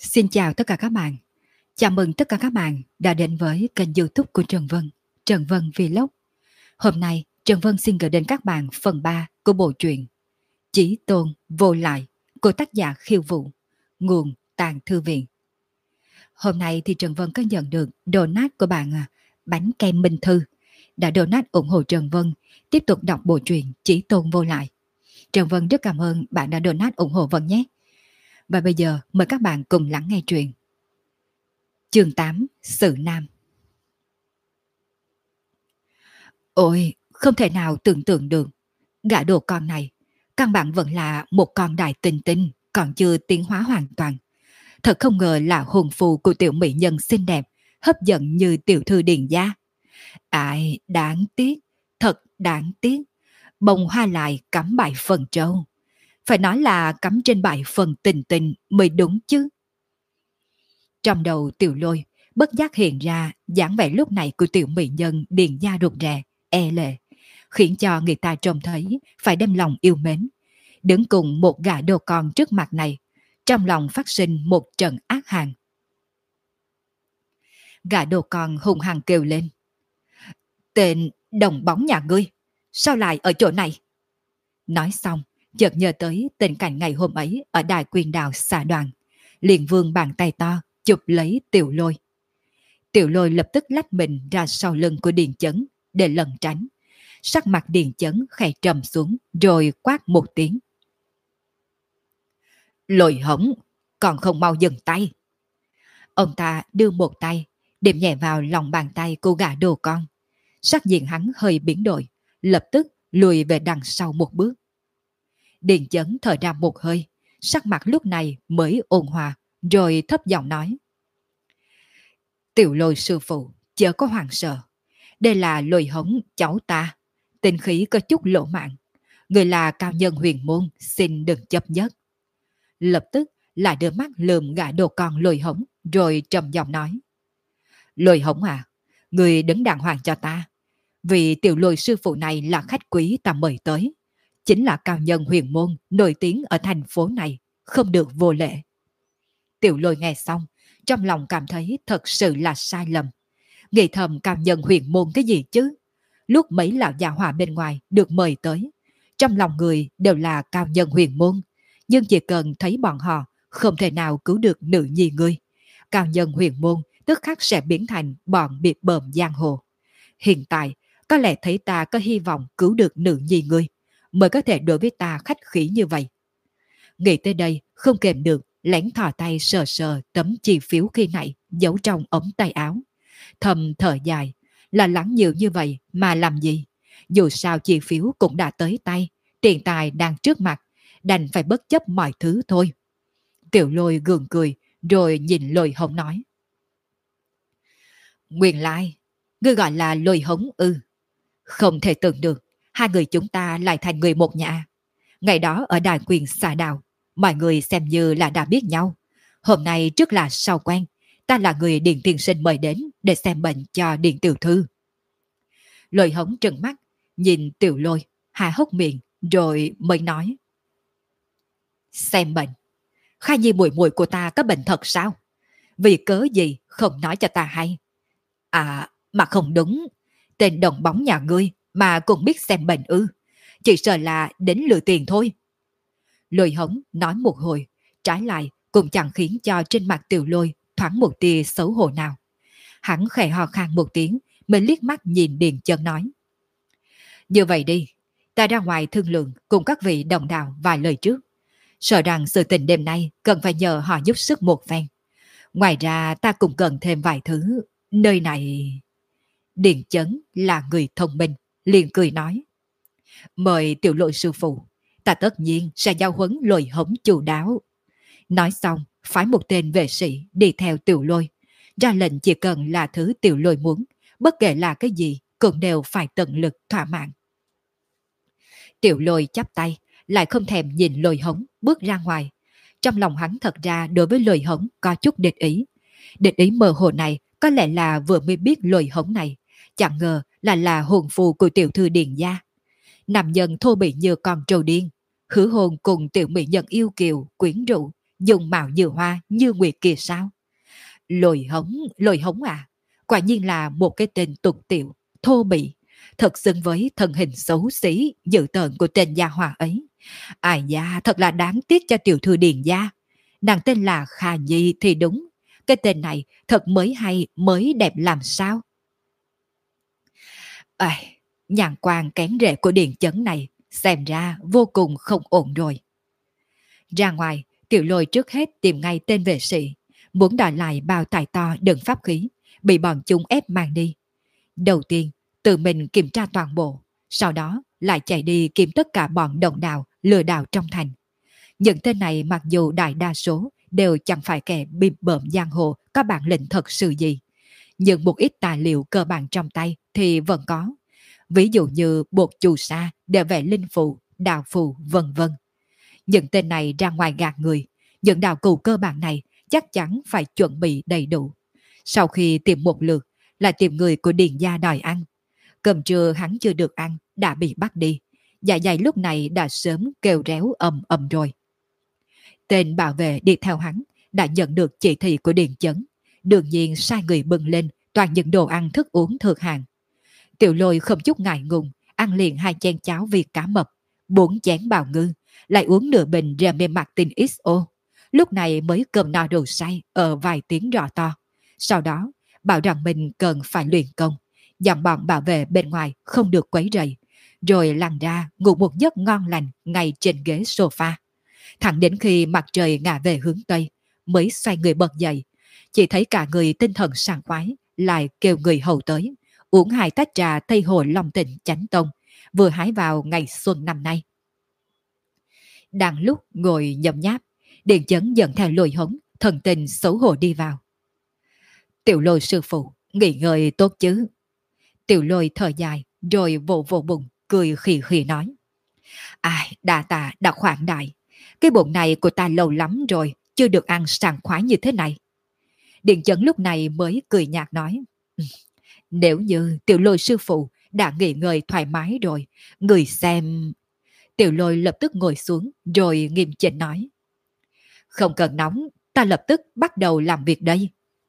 Xin chào tất cả các bạn. Chào mừng tất cả các bạn đã đến với kênh YouTube của Trần Vân, Trần Vân Vlog. Hôm nay, Trần Vân xin gửi đến các bạn phần 3 của bộ truyện Chí Tôn Vô Lại của tác giả Khiêu Vũ, nguồn Tàng Thư Viện. Hôm nay thì Trần Vân có nhận được donate của bạn Bánh Kem Minh Thư đã donate ủng hộ Trần Vân tiếp tục đọc bộ truyện Chí Tôn Vô Lại. Trần Vân rất cảm ơn bạn đã donate ủng hộ Vân nhé. Và bây giờ mời các bạn cùng lắng nghe truyện. Chương 8 Sự Nam. Ôi, không thể nào tưởng tượng được, gã đồ con này căn bản vẫn là một con đại tinh tinh, còn chưa tiến hóa hoàn toàn. Thật không ngờ là hồn phù của tiểu mỹ nhân xinh đẹp, hấp dẫn như tiểu thư Điền gia. Ai, đáng tiếc, thật đáng tiếc. Bông hoa lại cắm bại phần trâu. Phải nói là cắm trên bại phần tình tình mới đúng chứ. Trong đầu Tiểu Lôi bất giác hiện ra dáng vẻ lúc này của tiểu mỹ nhân Điền gia rụt rè, e lệ, khiến cho người ta trông thấy phải đem lòng yêu mến. Đứng cùng một gã đồ con trước mặt này, trong lòng phát sinh một trận ác hàn. Gã đồ con hung hăng kêu lên: Tên đồng bóng nhà ngươi, sao lại ở chỗ này? Nói xong, chợt nhớ tới tình cảnh ngày hôm ấy ở đài quyền đào xà đoàn, liền vươn bàn tay to chụp lấy Tiểu Lôi. Tiểu Lôi lập tức lách mình ra sau lưng của Điền Chấn để lẩn tránh. Sắc mặt Điền Chấn khẽ trầm xuống rồi quát một tiếng: Lôi hổng, còn không mau dừng tay. Ông ta đưa một tay điểm nhẹ vào lòng bàn tay của gã đồ con. Sắc diện hắn hơi biến đổi, lập tức lùi về đằng sau một bước. Điền Chấn thở ra một hơi, sắc mặt lúc này mới ôn hòa, rồi thấp giọng nói: Tiểu Lôi sư phụ, chớ có hoảng sợ. Đây là Lôi hống cháu ta, tinh khí có chút lỗ mạng. Người là cao nhân huyền môn, xin đừng chấp nhất. Lập tức lại đưa mắt lườm gã đồ con Lôi hống, rồi trầm giọng nói: Lôi hống à, người đứng đàng hoàng cho ta. Vì Tiểu Lôi sư phụ này là khách quý ta mời tới, chính là cao nhân huyền môn nổi tiếng ở thành phố này, không được vô lễ. Tiểu Lôi nghe xong, trong lòng cảm thấy thật sự là sai lầm. Nghĩ thầm cao nhân huyền môn cái gì chứ? Lúc mấy lão già hỏa bên ngoài được mời tới, trong lòng người đều là cao nhân huyền môn, nhưng chỉ cần thấy bọn họ không thể nào cứu được nữ nhi ngươi, cao nhân huyền môn tức khắc sẽ biến thành bọn biệt bợm giang hồ. Hiện tại có lẽ thấy ta có hy vọng cứu được nữ nhi ngươi, mới có thể đối với ta khách khí như vậy. Nghĩ tới đây không kèm được, lén thò tay sờ sờ tấm chi phiếu khi nãy giấu trong ống tay áo, thầm thở dài. Là lắng nhiều như vậy mà làm gì? Dù sao chi phiếu cũng đã tới tay, tiền tài đang trước mặt, đành phải bất chấp mọi thứ thôi. Tiểu Lôi gượng cười, rồi nhìn Lôi hống nói: Nguyên lai, ngươi gọi là Lôi hống ư? Không thể tưởng được, hai người chúng ta lại thành người một nhà. Ngày đó ở đài quyền xà đào, mọi người xem như là đã biết nhau. Hôm nay trước là sau quen, ta là người Điền tiên sinh mời đến để xem bệnh cho Điền tiểu thư. Lôi hống trừng mắt, nhìn Tiểu Lôi, há hốc miệng, rồi mới nói: Xem bệnh? Khai nhi muội muội của ta có bệnh thật sao? Vì cớ gì không nói cho ta hay? À, mà không đúng, tên đồng bóng nhà ngươi mà cũng biết xem bệnh ư? Chỉ sợ là đến lừa tiền thôi. Lôi hống nói một hồi, trái lại cũng chẳng khiến cho trên mặt Tiểu Lôi thoáng một tia xấu hổ nào. Hắn khẽ ho khan một tiếng, mới liếc mắt nhìn Điền Chấn nói: Như vậy đi, ta ra ngoài thương lượng cùng các vị đồng đạo vài lời trước. Sợ rằng sự tình đêm nay cần phải nhờ họ giúp sức một phen. Ngoài ra ta cũng cần thêm vài thứ. Nơi này... Điền Chấn là người thông minh, liền cười nói: Mời Tiểu Lôi sư phụ, ta tất nhiên sẽ giao huấn Lôi hống chu đáo. Nói xong, phái một tên vệ sĩ đi theo Tiểu Lôi, ra lệnh chỉ cần là thứ Tiểu Lôi muốn, bất kể là cái gì cũng đều phải tận lực thỏa mãn. Tiểu Lôi chắp tay, lại không thèm nhìn Lôi hống, bước ra ngoài. Trong lòng hắn thật ra đối với Lôi hống có chút địch ý. Địch ý mơ hồ này có lẽ là vừa mới biết Lôi hống này, chẳng ngờ là hồn phù của tiểu thư Điền gia. Nam nhân thô bỉ như con trâu điên, hứa hôn cùng tiểu mỹ nhân yêu kiều, quyến rũ, dùng mạo như hoa như nguyệt kia sao? Lôi hống à, quả nhiên là một cái tên tục tiểu, thô bỉ, thật xứng với thân hình xấu xí, dữ tợn của tên gia hỏa ấy. Ai da, thật là đáng tiếc cho tiểu thư Điền gia. Nàng tên là Khả Nhi thì đúng, cái tên này thật mới hay, mới đẹp làm sao. Ai, nhàn quan kén rễ của Điền Chấn này, xem ra vô cùng không ổn rồi. Ra ngoài, Tiểu Lôi trước hết tìm ngay tên vệ sĩ, muốn đòi lại bao tài to đựng pháp khí, bị bọn chúng ép mang đi. Đầu tiên, tự mình kiểm tra toàn bộ, sau đó lại chạy đi kiếm tất cả bọn đồng đạo lừa đảo trong thành. Những tên này mặc dù đại đa số đều chẳng phải kẻ bịp bợm giang hồ có bản lĩnh thật sự gì, nhưng một ít tài liệu cơ bản trong tay thì vẫn có. Ví dụ như bột chù sa để vẽ linh phù, đạo phù, vân vân. Những tên này ra ngoài gạt người, những đạo cụ cơ bản này chắc chắn phải chuẩn bị đầy đủ. Sau khi tìm một lượt, lại tìm người của Điền gia đòi ăn. Cơm trưa hắn chưa được ăn, đã bị bắt đi. Dạ dày lúc này đã sớm kêu réo ầm ầm rồi. Tên bảo vệ đi theo hắn đã nhận được chỉ thị của Điền Chấn, đương nhiên sai người bưng lên toàn những đồ ăn thức uống thượng hạng. Tiểu Lôi không chút ngại ngùng, ăn liền 2 chén cháo vịt cá mập, 4 chén bào ngư, lại uống nửa bình Remy Martin XO. Lúc này mới cơm no đồ say ở vài tiếng rõ to. Sau đó, bảo rằng mình cần phải luyện công, dặn bọn bảo vệ bên ngoài không được quấy rầy, rồi lăn ra ngủ một giấc ngon lành ngay trên ghế sofa. Thẳng đến khi mặt trời ngả về hướng Tây, mới xoay người bật dậy, chỉ thấy cả người tinh thần sảng khoái, lại kêu người hầu tới, uống 2 tách trà Tây Hồ Long Tịnh Chánh Tông, vừa hái vào ngày xuân năm nay. Đang lúc ngồi nhấm nháp, Điền Chấn dẫn theo Lôi Hống, thần tình xấu hổ đi vào. Tiểu Lôi sư phụ, nghỉ ngơi tốt chứ? Tiểu Lôi thở dài, rồi vỗ vỗ bụng, cười khì khì nói. Ai, đà tạ, đã khoản đại. Cái bụng này của ta lâu lắm rồi, chưa được ăn sảng khoái như thế này. Điền Chấn lúc này mới cười nhạt nói. Nếu như Tiểu Lôi sư phụ đã nghỉ ngơi thoải mái rồi, người xem... Tiểu Lôi lập tức ngồi xuống, rồi nghiêm chỉnh nói. Không cần nóng, ta lập tức bắt đầu làm việc đây.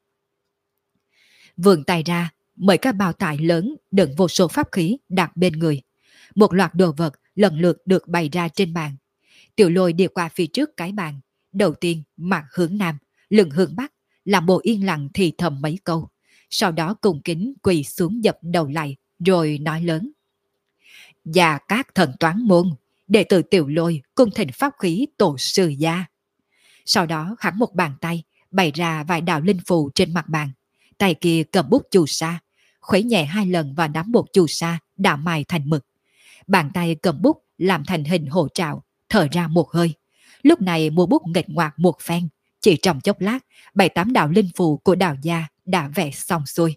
Vươn tay ra, mời các bao tải lớn đựng vô số pháp khí đặt bên người. Một loạt đồ vật lần lượt được bày ra trên bàn. Tiểu Lôi đi qua phía trước cái bàn. Đầu tiên mặt hướng nam, lưng hướng bắc, làm bộ yên lặng thì thầm mấy câu. Sau đó cùng kính quỳ xuống dập đầu lại, rồi nói lớn. Và các thần toán môn, đệ tử Tiểu Lôi cung thỉnh pháp khí tổ sư gia. Sau đó hắn một bàn tay bày ra vài đạo linh phù trên mặt bàn. Tay kia cầm bút chù sa, khuấy nhẹ 2 lần vào đám bột chù sa đã mài thành mực. Bàn tay cầm bút làm thành hình hổ trạo, thở ra một hơi. Lúc này mua bút nghịch ngoạc một phen, chỉ trong chốc lát, 7-8 đạo linh phù của đạo gia đã vẽ xong xuôi.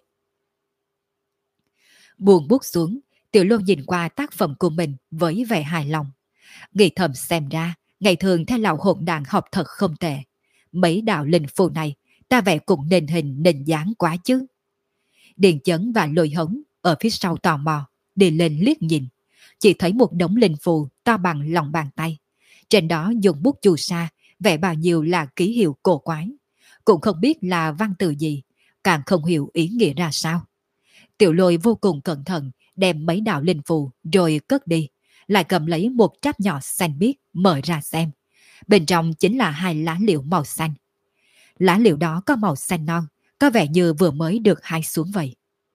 Buông bút xuống, Tiểu Lôi nhìn qua tác phẩm của mình với vẻ hài lòng. Nghĩ thầm xem ra, ngày thường theo lão hỗn đàn học thật không tệ. Mấy đạo linh phù này, ta vẽ cũng nền hình nền dáng quá chứ. Điền Chấn và Lôi Hống ở phía sau tò mò, đi lên liếc nhìn. Chỉ thấy một đống linh phù to bằng lòng bàn tay. Trên đó dùng bút chù sa, vẽ bao nhiêu là ký hiệu cổ quái. Cũng không biết là văn từ gì, càng không hiểu ý nghĩa ra sao. Tiểu Lôi vô cùng cẩn thận, đem mấy đạo linh phù rồi cất đi. Lại cầm lấy một tráp nhỏ xanh biếc mở ra xem. Bên trong chính là 2 lá liễu màu xanh. Lá liễu đó có màu xanh non, có vẻ như vừa mới được hái xuống vậy.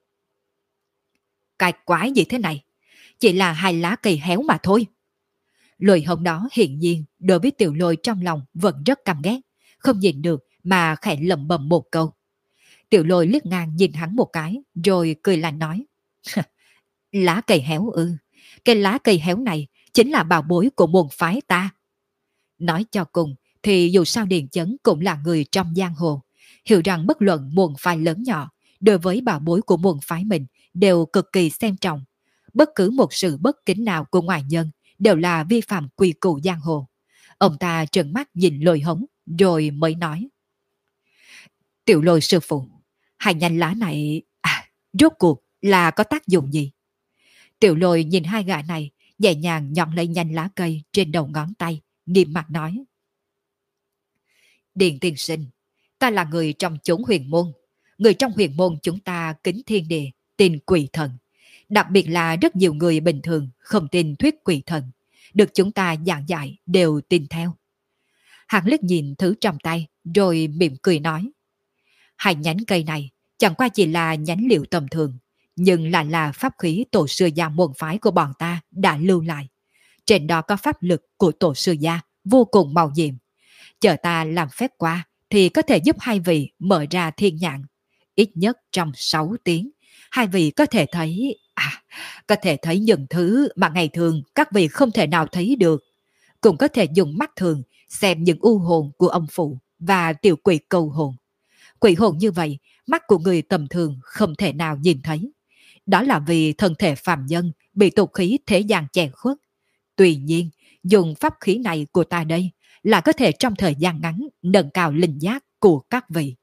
Cái quái gì thế này? Chỉ là 2 lá cây héo mà thôi. Lôi Hống đó hiển nhiên đối với Tiểu Lôi trong lòng vẫn rất căm ghét, không nhìn được mà khẽ lẩm bẩm một câu. Tiểu Lôi liếc ngang nhìn hắn một cái, rồi cười lạnh nói. Lá cây héo ư? Cái lá cây héo này chính là bảo bối của môn phái ta. Nói cho cùng thì dù sao Điền Chấn cũng là người trong giang hồ, hiểu rằng bất luận môn phái lớn nhỏ, đối với bảo bối của môn phái mình đều cực kỳ xem trọng. Bất cứ một sự bất kính nào của ngoại nhân đều là vi phạm quy củ giang hồ. Ông ta trợn mắt nhìn Lôi Hống, rồi mới nói. Tiểu Lôi sư phụ, 2 nhánh lá này, rốt cuộc là có tác dụng gì? Tiểu Lôi nhìn 2 gã này, nhẹ nhàng nhọn lấy nhánh lá cây trên đầu ngón tay, nghiêm mặt nói. Điền tiên sinh, ta là người trong chốn huyền môn. Người trong huyền môn chúng ta kính thiên địa, tin quỷ thần. Đặc biệt là rất nhiều người bình thường không tin thuyết quỷ thần. Được chúng ta giảng dạy đều tin theo. Hắn liếc nhìn thứ trong tay, rồi mỉm cười nói. Hai nhánh cây này chẳng qua chỉ là nhánh liệu tầm thường, nhưng lại là pháp khí tổ sư gia môn phái của bọn ta đã lưu lại. Trên đó có pháp lực của tổ sư gia vô cùng màu nhiệm. Chờ ta làm phép qua thì có thể giúp hai vị mở ra thiên nhãn. Ít nhất trong 6 tiếng, hai vị có thể thấy những thứ mà ngày thường các vị không thể nào thấy được. Cũng có thể dùng mắt thường xem những u hồn của ông phụ và tiểu quỷ cầu hồn. Quỷ hồn như vậy, mắt của người tầm thường không thể nào nhìn thấy. Đó là vì thân thể phàm nhân bị tục khí thế gian che khuất. Tuy nhiên, dùng pháp khí này của ta đây là có thể trong thời gian ngắn nâng cao linh giác của các vị.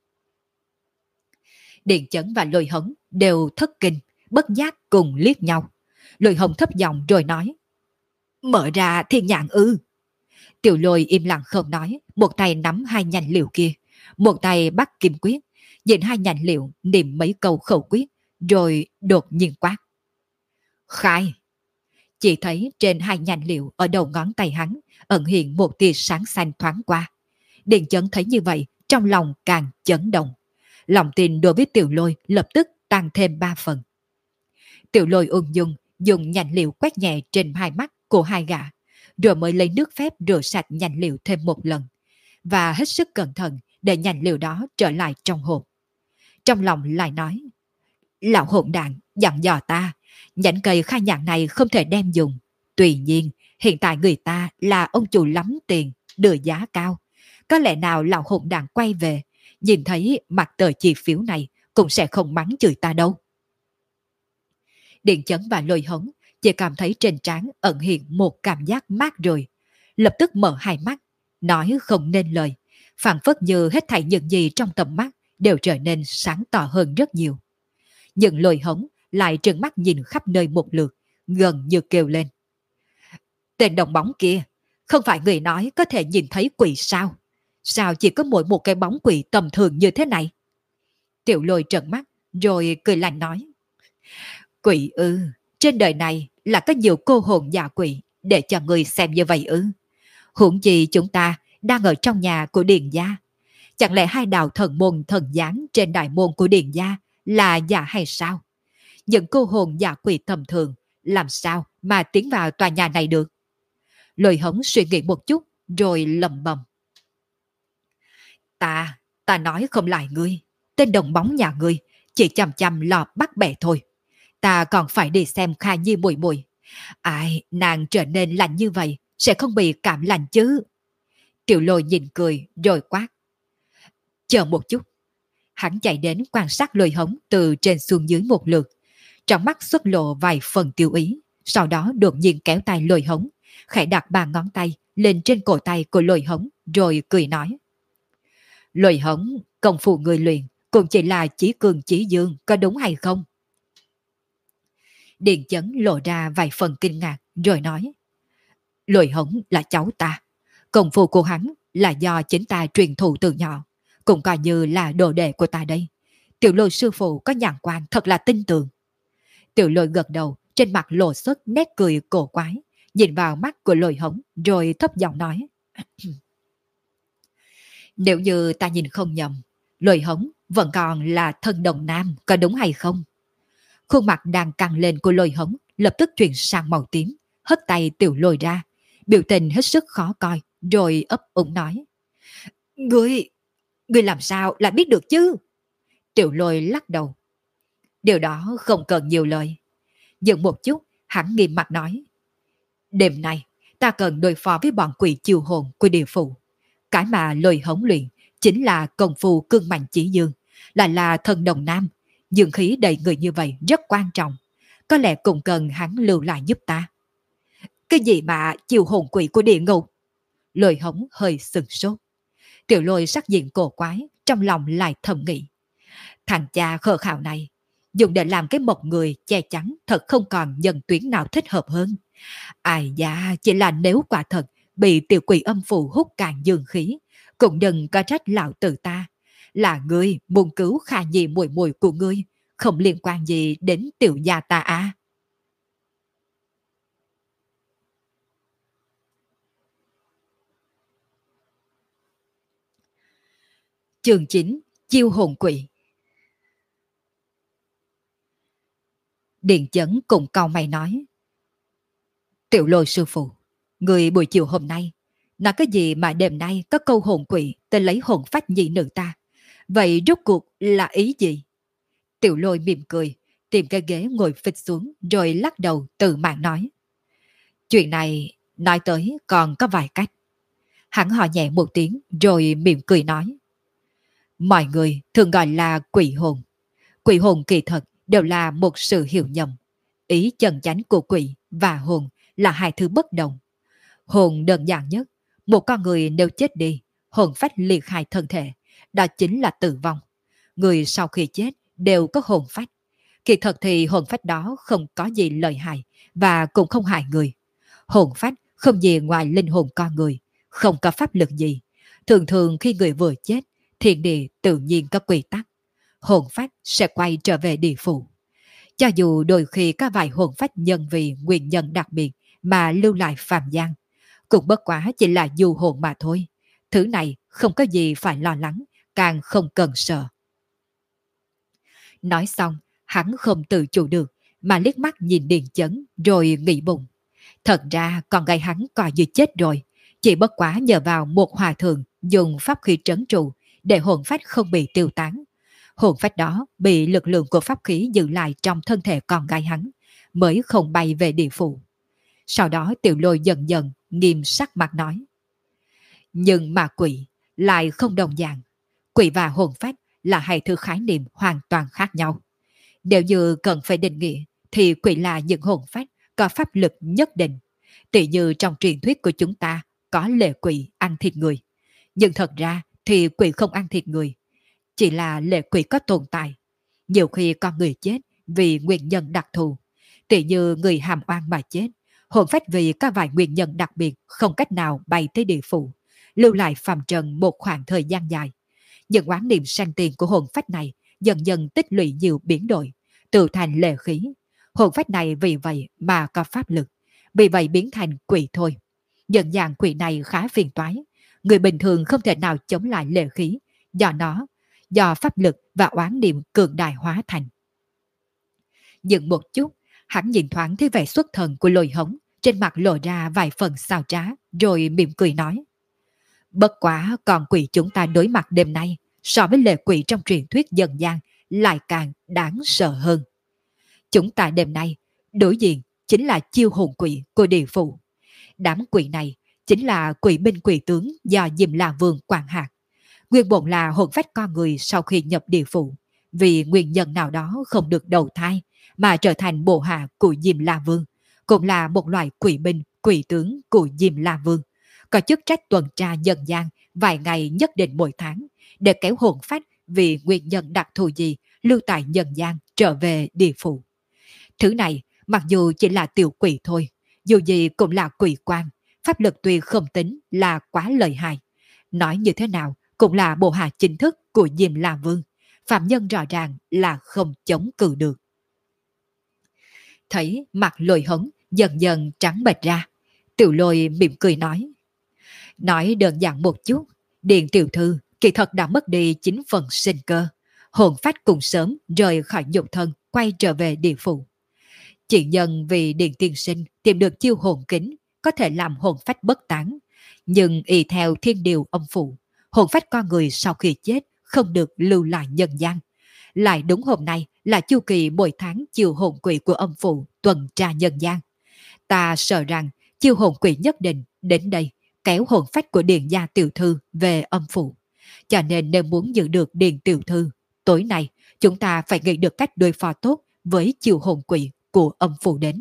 Điện Chấn và Lôi Hống đều thất kinh, bất giác cùng liếc nhau. Lôi Hống thấp giọng rồi nói, mở ra thiên nhãn ư. Tiểu Lôi im lặng không nói, một tay nắm hai nhành liệu kia, một tay bắt kim quyết, nhìn hai nhành liệu niệm mấy câu khẩu quyết, rồi đột nhiên quát. Khai! Chỉ thấy trên hai nhành liệu ở đầu ngón tay hắn ẩn hiện một tia sáng xanh thoáng qua. Điện Chấn thấy như vậy, trong lòng càng chấn động. Lòng tin đối với Tiểu Lôi lập tức tăng thêm 3 phần. Tiểu Lôi ung dung dùng nhành liệu quét nhẹ trên hai mắt của hai gã, rồi mới lấy nước phép rửa sạch nhành liệu thêm một lần, và hết sức cẩn thận để nhành liệu đó trở lại trong hộp. Trong lòng lại nói, lão hỗn đàn dặn dò ta, nhánh cây khai nhãn này không thể đem dùng. Tuy nhiên, hiện tại người ta là ông chủ lắm tiền, đưa giá cao. Có lẽ nào lão hỗn đàn quay về, nhìn thấy mặt tờ chi phiếu này cũng sẽ không mắng chửi ta đâu. Điện Chấn và Lôi Hống chỉ cảm thấy trên trán ẩn hiện một cảm giác mát rồi. Lập tức mở hai mắt, nói không nên lời, phảng phất như hết thảy những gì trong tầm mắt đều trở nên sáng tỏ hơn rất nhiều. Nhưng Lôi Hống lại trừng mắt nhìn khắp nơi một lượt, gần như kêu lên. Tên đồng bóng kia, không phải người nói có thể nhìn thấy quỷ sao? Sao chỉ có mỗi một cái bóng quỷ tầm thường như thế này? Tiểu Lôi trợn mắt, rồi cười lạnh nói. Quỷ ư, trên đời này là có nhiều cô hồn giả quỷ để cho người xem như vậy ư? Huống chi chúng ta đang ở trong nhà của Điền gia. Chẳng lẽ hai đạo thần môn thần giáng trên đại môn của Điền gia là giả hay sao? Những cô hồn giả quỷ tầm thường làm sao mà tiến vào tòa nhà này được? Lôi Hống suy nghĩ một chút rồi lẩm bẩm. Ta nói không lại ngươi. Tên đồng bóng nhà ngươi chỉ chằm chằm lò bắt bẻ thôi. Ta còn phải đi xem Kha Nhi muội muội. Ai, nàng trở nên lạnh như vậy sẽ không bị cảm lạnh chứ? Tiểu Lôi nhìn cười rồi quát. Chờ một chút. Hắn chạy đến quan sát Lôi Hống từ trên xuống dưới một lượt. Trong mắt xuất lộ vài phần tiêu ý. Sau đó đột nhiên kéo tay Lôi Hống, khẽ đặt 3 ngón tay lên trên cổ tay của Lôi Hống, rồi cười nói. Lôi Hống, công phu người luyện cũng chỉ là chí cường chí dương, có đúng hay không? Điền Chấn lộ ra vài phần kinh ngạc, rồi nói. Lôi Hống là cháu ta. Công phu của hắn là do chính ta truyền thụ từ nhỏ, cũng coi như là đồ đệ của ta đây. Tiểu Lôi sư phụ có nhãn quan thật là tin tưởng. Tiểu Lôi gật đầu, trên mặt lộ xuất nét cười cổ quái, nhìn vào mắt của Lôi Hống, rồi thấp giọng nói. Nếu như ta nhìn không nhầm, Lôi Hống vẫn còn là thân đồng nam, có đúng hay không? Khuôn mặt đang căng lên của Lôi Hống lập tức chuyển sang màu tím, hất tay Tiểu Lôi ra, biểu tình hết sức khó coi, rồi ấp úng nói. Ngươi làm sao lại biết được chứ? Tiểu Lôi lắc đầu. Điều đó không cần nhiều lời. Dừng một chút, hắn nghiêm mặt nói. Đêm nay, ta cần đối phó với bọn quỷ chiêu hồn của địa phủ. Cái mà Lôi Hống luyện chính là công phu cương mạnh chỉ dương, lại là thần đồng nam. Dương khí đầy người như vậy rất quan trọng. Có lẽ cũng cần hắn lưu lại giúp ta. Cái gì mà chiêu hồn quỷ của địa ngục? Lôi Hống hơi sừng sốt. Tiểu Lôi sắc diện cổ quái, trong lòng lại thầm nghĩ. Thằng cha khờ khảo này, dùng để làm cái mộc người che chắn thật không còn nhân tuyến nào thích hợp hơn. Ai da, chỉ là nếu quả thật bị tiểu quỷ âm phù hút cạn dương khí, Cũng đừng có trách lão tử ta. Là ngươi muốn cứu Kha Nhi muội muội của ngươi, không liên quan gì đến tiểu gia ta à. Chương 9: Chiêu hồn quỷ. Điện Chấn cùng cau mày nói: Tiểu Lôi sư phụ, người buổi chiều hôm nay nói cái gì mà đêm nay có câu hồn quỷ tới lấy hồn phách nhi nữ ta? Vậy rốt cuộc là ý gì? Tiểu Lôi mỉm cười, tìm cái ghế ngồi phịch xuống rồi lắc đầu tự mạng nói: Chuyện này nói tới còn có vài cách. Hắn họ nhẹ một tiếng rồi mỉm cười nói: Mọi người thường gọi là quỷ hồn. Quỷ hồn kỳ thật đều là một sự hiểu nhầm. Ý chân chánh của quỷ và hồn là hai thứ bất đồng. Hồn đơn giản nhất, một con người nếu chết đi, hồn phách liệt khai thân thể, đó chính là tử vong. Người sau khi chết đều có hồn phách. Kỳ thật thì hồn phách đó không có gì lợi hại và cũng không hại người. Hồn phách không gì ngoài linh hồn con người, không có pháp lực gì. Thường thường khi người vừa chết, thiên địa tự nhiên có quy tắc. Hồn phách sẽ quay trở về địa phủ. Cho dù đôi khi có vài hồn phách nhân vì nguyên nhân đặc biệt mà lưu lại phàm gian, cũng bất quá chỉ là du hồn mà thôi. Thứ này không có gì phải lo lắng, càng không cần sợ. Nói xong, hắn không tự chủ được mà liếc mắt nhìn Điền Chấn rồi nghĩ bụng. Thật ra con gái hắn coi như chết rồi, chỉ bất quá nhờ vào một hòa thượng dùng pháp khí trấn trụ để hồn phách không bị tiêu tán. Hồn phách đó bị lực lượng của pháp khí giữ lại trong thân thể con gái hắn, mới không bay về địa phủ. Sau đó Tiểu Lôi dần dần nghiêm sắc mặt nói: Nhưng mà quỷ lại không đồng dạng. Quỷ và hồn phách là hai thứ khái niệm hoàn toàn khác nhau. Nếu như cần phải định nghĩa thì quỷ là những hồn phách có pháp lực nhất định. Tỷ như trong truyền thuyết của chúng ta có lệ quỷ ăn thịt người. Nhưng thật ra thì quỷ không ăn thịt người, chỉ là lệ quỷ có tồn tại. Nhiều khi con người chết vì nguyên nhân đặc thù, tỷ như người hàm oan mà chết, hồn phách vì có vài nguyên nhân đặc biệt không cách nào bay tới địa phủ, lưu lại phàm trần một khoảng thời gian dài. Những oán niệm sanh tiền của hồn phách này dần dần tích lũy nhiều biến đổi, tự thành lệ khí. Hồn phách này vì vậy mà có pháp lực, vì vậy biến thành quỷ thôi. Dần dàng quỷ này khá phiền toái, người bình thường không thể nào chống lại lệ khí, do pháp lực và oán niệm cường đại hóa thành. Dừng một chút, hắn nhìn thoáng thấy vẻ xuất thần của Lôi Hống, trên mặt lộ ra vài phần xào trá, rồi mỉm cười nói: Bất quá con quỷ chúng ta đối mặt đêm nay so với lệ quỷ trong truyền thuyết dân gian lại càng đáng sợ hơn. Chúng ta đêm nay đối diện chính là chiêu hồn quỷ của địa phủ. Đám quỷ này chính là quỷ binh quỷ tướng do Diêm La Vương quản hạt. Nguyên bổn là hồn phách con người sau khi nhập địa phủ, vì nguyên nhân nào đó không được đầu thai mà trở thành bộ hạ của Diêm La Vương, cũng là một loại quỷ binh quỷ tướng của Diêm La Vương, có chức trách tuần tra nhân gian vài ngày nhất định mỗi tháng để kéo hồn phách vì nguyên nhân đặc thù gì lưu tại nhân gian trở về địa phủ. Thứ này mặc dù chỉ là tiểu quỷ thôi, dù gì cũng là quỷ quan, pháp lực tuy không tính là quá lợi hại. Nói như thế nào cũng là bộ hạ chính thức của Diêm La Vương, phạm nhân rõ ràng là không chống cự được. Thấy mặt Lôi Hống dần dần trắng bệch ra, Tiểu Lôi mỉm cười nói đơn giản một chút, Điền tiểu thư kỳ thật đã mất đi 9 phần sinh cơ, hồn phách cùng sớm rời khỏi nhục thân quay trở về địa phủ. Chỉ nhân vì Điền tiên sinh tìm được chiêu hồn kính có thể làm hồn phách bất tán, nhưng y theo thiên điều âm phủ, hồn phách con người sau khi chết không được lưu lại nhân gian. Lại đúng hôm nay là chu kỳ mỗi tháng chiêu hồn quỷ của âm phủ tuần tra nhân gian. Ta sợ rằng chiêu hồn quỷ nhất định đến đây kéo hồn phách của Điền gia tiểu thư về âm phủ. Cho nên nếu muốn giữ được Điền tiểu thư, tối nay chúng ta phải nghĩ được cách đối phó tốt với chiêu hồn quỷ của âm phủ đến.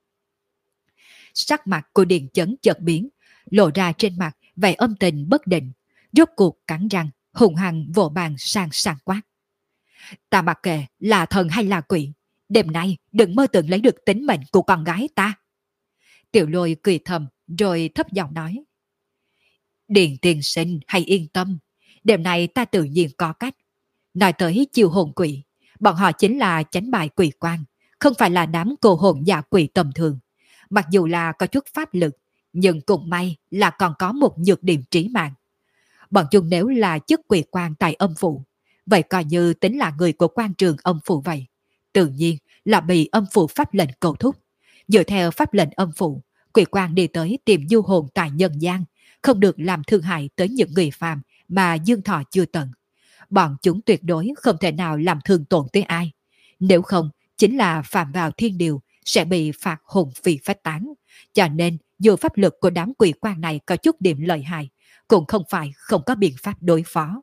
Sắc mặt của Điền Chấn chợt biến, lộ ra trên mặt vẻ âm tình bất định, rốt cuộc cắn răng hùng hăng vỗ bàn sang sảng quát: Ta mặc kệ là thần hay là quỷ, đêm nay đừng mơ tưởng lấy được tính mệnh của con gái ta. Tiểu Lôi cười thầm rồi thấp giọng nói: Điền tiên sinh hãy yên tâm, đêm nay ta tự nhiên có cách. Nói tới chiêu hồn quỷ, bọn họ chính là chánh bài quỷ quan, không phải là đám cô hồn giả quỷ tầm thường. Mặc dù là có chút pháp lực, nhưng cũng may là còn có một nhược điểm trí mạng. Bọn chúng nếu là chức quỷ quan tại âm phủ, vậy coi như tính là người của quan trường âm phủ vậy. Tự nhiên là bị âm phủ pháp lệnh cầu thúc. Dựa theo pháp lệnh âm phủ, quỷ quan đi tới tìm du hồn tại nhân gian, không được làm thương hại tới những người phàm mà dương thọ chưa tận. Bọn chúng tuyệt đối không thể nào làm thương tổn tới ai. Nếu không, chính là phạm vào thiên điều, sẽ bị phạt hồn phi phách tán. Cho nên, dù pháp lực của đám quỷ quan này có chút điểm lợi hại, cũng không phải không có biện pháp đối phó.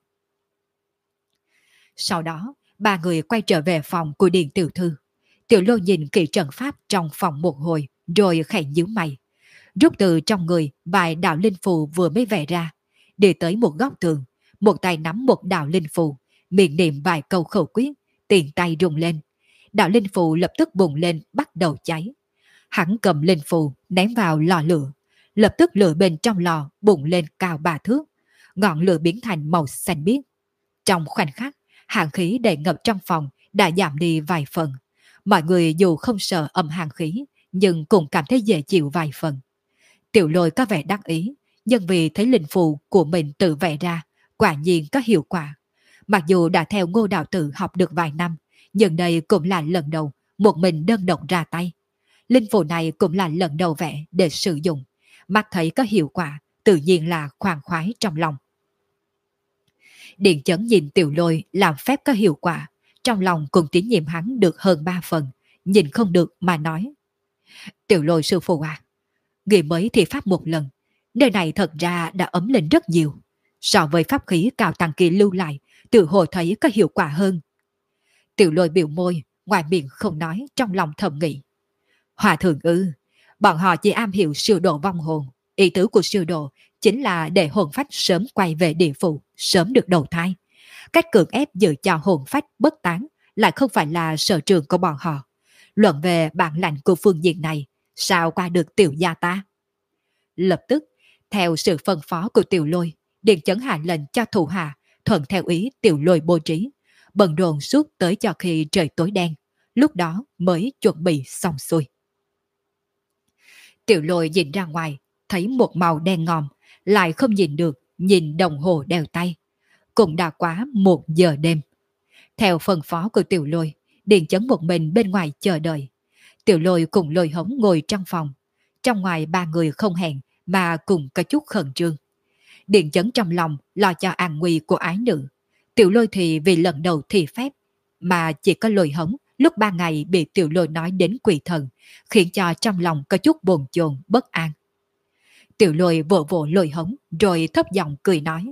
Sau đó, ba người quay trở về phòng của Điền tiểu thư. Tiểu Lô nhìn kỹ trận pháp trong phòng một hồi, rồi khẽ nhíu mày. Rút từ trong người vài đạo linh phù vừa mới vẽ ra, đi tới một góc tường, một tay nắm một đạo linh phù, miệng niệm vài câu khẩu quyết, tiền tay rung lên. Đạo linh phù lập tức bùng lên bắt đầu cháy. Hắn cầm linh phù ném vào lò lửa, lập tức lửa bên trong lò bùng lên cao 3 thước, ngọn lửa biến thành màu xanh biếc. Trong khoảnh khắc, hàn khí đầy ngập trong phòng đã giảm đi vài phần. Mọi người dù không sợ âm hàn khí, nhưng cũng cảm thấy dễ chịu vài phần. Tiểu Lôi có vẻ đắc ý, nhưng vì thấy linh phù của mình tự vẽ ra, quả nhiên có hiệu quả. Mặc dù đã theo Ngô đạo tử học được vài năm, nhưng đây cũng là lần đầu một mình đơn độc ra tay. Linh phù này cũng là lần đầu vẽ để sử dụng. Mắt thấy có hiệu quả, tự nhiên là khoan khoái trong lòng. Điền Chấn nhìn Tiểu Lôi làm phép có hiệu quả, trong lòng cũng tín nhiệm hắn được hơn 3 phần, nhìn không được mà nói. Tiểu Lôi sư phụ à, người mới thì pháp một lần, nơi này thật ra đã ấm lên rất nhiều. So với pháp khí cao tăng kỳ lưu lại, tự hồ thấy có hiệu quả hơn. Tiểu Lôi biểu môi, ngoài miệng không nói, trong lòng thầm nghĩ. Hòa thượng ư, bọn họ chỉ am hiểu siêu độ vong hồn. Ý tứ của siêu độ chính là để hồn phách sớm quay về địa phủ, sớm được đầu thai. Cách cưỡng ép giữ cho hồn phách bất tán lại không phải là sở trường của bọn họ. Luận về bản lãnh của phương diện này, sao qua được tiểu gia ta? Lập tức, theo sự phân phó của Tiểu Lôi, Điền Chấn hạ lệnh cho thủ hạ thuận theo ý Tiểu Lôi bố trí, bận rộn suốt tới cho khi trời tối đen, lúc đó mới chuẩn bị xong xuôi. Tiểu Lôi nhìn ra ngoài, thấy một màu đen ngòm, lại không nhìn được, nhìn đồng hồ đeo tay. Cũng đã quá 1 giờ đêm. Theo phân phó của Tiểu Lôi, Điền Chấn một mình bên ngoài chờ đợi. Tiểu Lôi cùng Lôi Hống ngồi trong phòng. Trong ngoài 3 người không hẹn mà cùng có chút khẩn trương. Điền Chấn trong lòng lo cho an nguy của ái nữ. Tiểu Lôi thì vì lần đầu thi phép, mà chỉ có Lôi Hống lúc 3 ngày bị Tiểu Lôi nói đến quỷ thần, khiến cho trong lòng có chút bồn chồn bất an. Tiểu Lôi vỗ vỗ Lôi Hống rồi thấp giọng cười nói.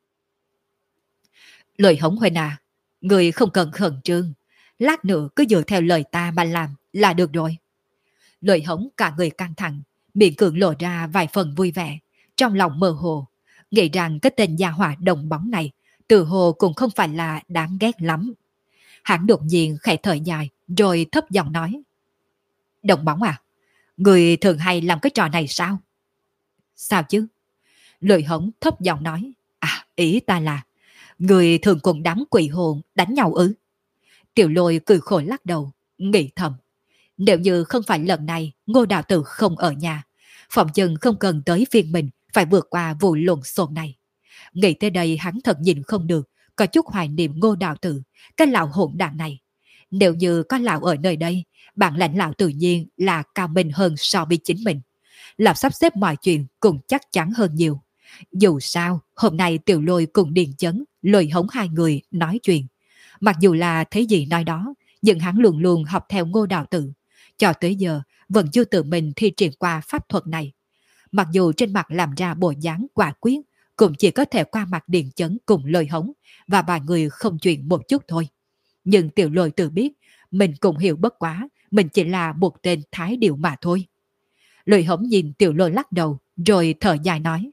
Lôi Hống huynh à, người không cần khẩn trương, lát nữa cứ dựa theo lời ta mà làm là được rồi. Lôi Hống cả người căng thẳng, miệng cường lộ ra vài phần vui vẻ, trong lòng mơ hồ, nghĩ rằng cái tên gia hỏa đồng bóng này từ hồ cũng không phải là đáng ghét lắm. Hắn đột nhiên khẽ thở dài rồi thấp giọng nói. Đồng bóng à, người thường hay làm cái trò này sao? Sao chứ? Lôi Hống thấp giọng nói. À, ý ta là người thường cùng đám quỷ hồn đánh nhau ư? Tiểu Lôi cười khổ lắc đầu, nghĩ thầm. Nếu như không phải lần này Ngô đạo tử không ở nhà, phòng chừng không cần tới phiên mình phải vượt qua vụ lộn xộn này. Nghĩ tới đây hắn thật nhìn không được, có chút hoài niệm Ngô đạo tử, cái lão hỗn đản này. Nếu như có lão ở nơi đây, bản lãnh lão tự nhiên là cao minh hơn so với chính mình. Lão sắp xếp mọi chuyện cũng chắc chắn hơn nhiều. Dù sao, hôm nay Tiểu Lôi cùng Điền Chấn, Lôi Hống hai người nói chuyện. Mặc dù là thấy gì nói đó, nhưng hắn luôn luôn học theo Ngô đạo tử. Cho tới giờ, vẫn chưa tự mình thi triển qua pháp thuật này. Mặc dù trên mặt làm ra bộ dáng quả quyết, cũng chỉ có thể qua mặt Điền Chấn cùng Lôi Hống và vài người không chuyện một chút thôi. Nhưng Tiểu Lôi tự biết, mình cũng hiểu bất quá, mình chỉ là một tên thái điệu mà thôi. Lôi Hống nhìn Tiểu Lôi lắc đầu, rồi thở dài nói.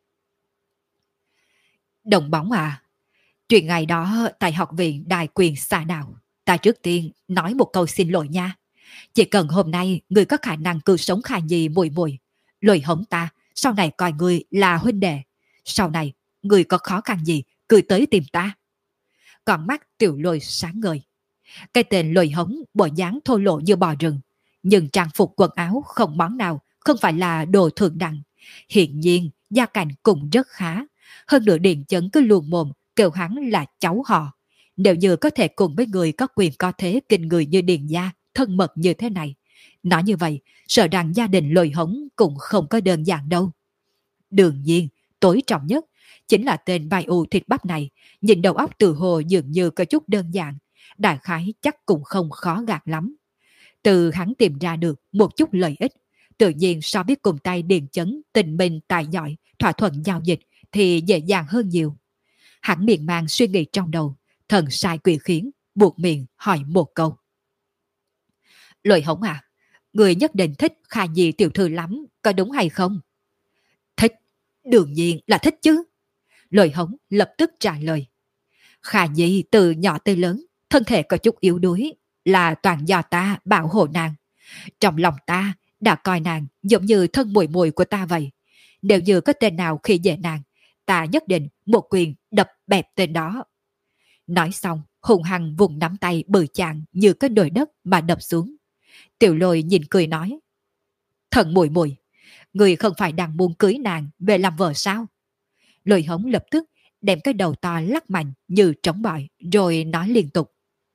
Đồng bóng à, chuyện ngày đó tại học viện Đại Quyền Xà Đạo, ta trước tiên nói một câu xin lỗi nha. Chỉ cần hôm nay người có khả năng cứu sống Khả Nhi muội muội, Lôi Hống ta sau này coi người là huynh đệ, Sau này, người có khó khăn gì, cứ tới tìm ta. Còn mắt Tiểu Lôi sáng ngời. Cái tên Lôi Hống bộ dáng thô lộ như bò rừng, nhưng trang phục quần áo không món nào không phải là đồ thượng đẳng. Hiện nhiên, gia cảnh cũng rất khá. Hơn nữa Điền Chấn cứ luồn mồm kêu hắn là cháu họ. Nếu như có thể cùng với người có quyền có thế kinh người như Điền gia, thân mật như thế này. Nói như vậy, sợ rằng gia đình Lôi Hống cũng không có đơn giản đâu. Đương nhiên, tối trọng nhất chính là tên vai u thịt bắp này, nhìn đầu óc từ hồ dường như có chút đơn giản, đại khái chắc cũng không khó gạt lắm. Từ hắn tìm ra được một chút lợi ích, tự nhiên so với cùng tay Điền Chấn tình minh tài giỏi, thỏa thuận giao dịch thì dễ dàng hơn nhiều. Hắn miệng mang suy nghĩ trong đầu, thần sai quỷ khiến, buộc miệng hỏi một câu. Lôi Hống à, người nhất định thích Kha Nhi tiểu thư lắm, có đúng hay không? Thích, đương nhiên là thích chứ. Lôi Hống lập tức trả lời. Kha Nhi từ nhỏ tới lớn, thân thể có chút yếu đuối, là toàn do ta bảo hộ nàng. Trong lòng ta đã coi nàng giống như thân mùi mùi của ta vậy. Nếu như có tên nào khi dễ nàng, ta nhất định một quyền đập bẹp tên đó. Nói xong, hùng hăng vùng nắm tay bự chạng như cái nồi đất mà đập xuống. Tiểu Lôi nhìn cười nói. Thần mùi mùi, người không phải đang muốn cưới nàng về làm vợ sao? Lôi Hống lập tức đem cái đầu to lắc mạnh như trống bỏi, rồi nói liên tục.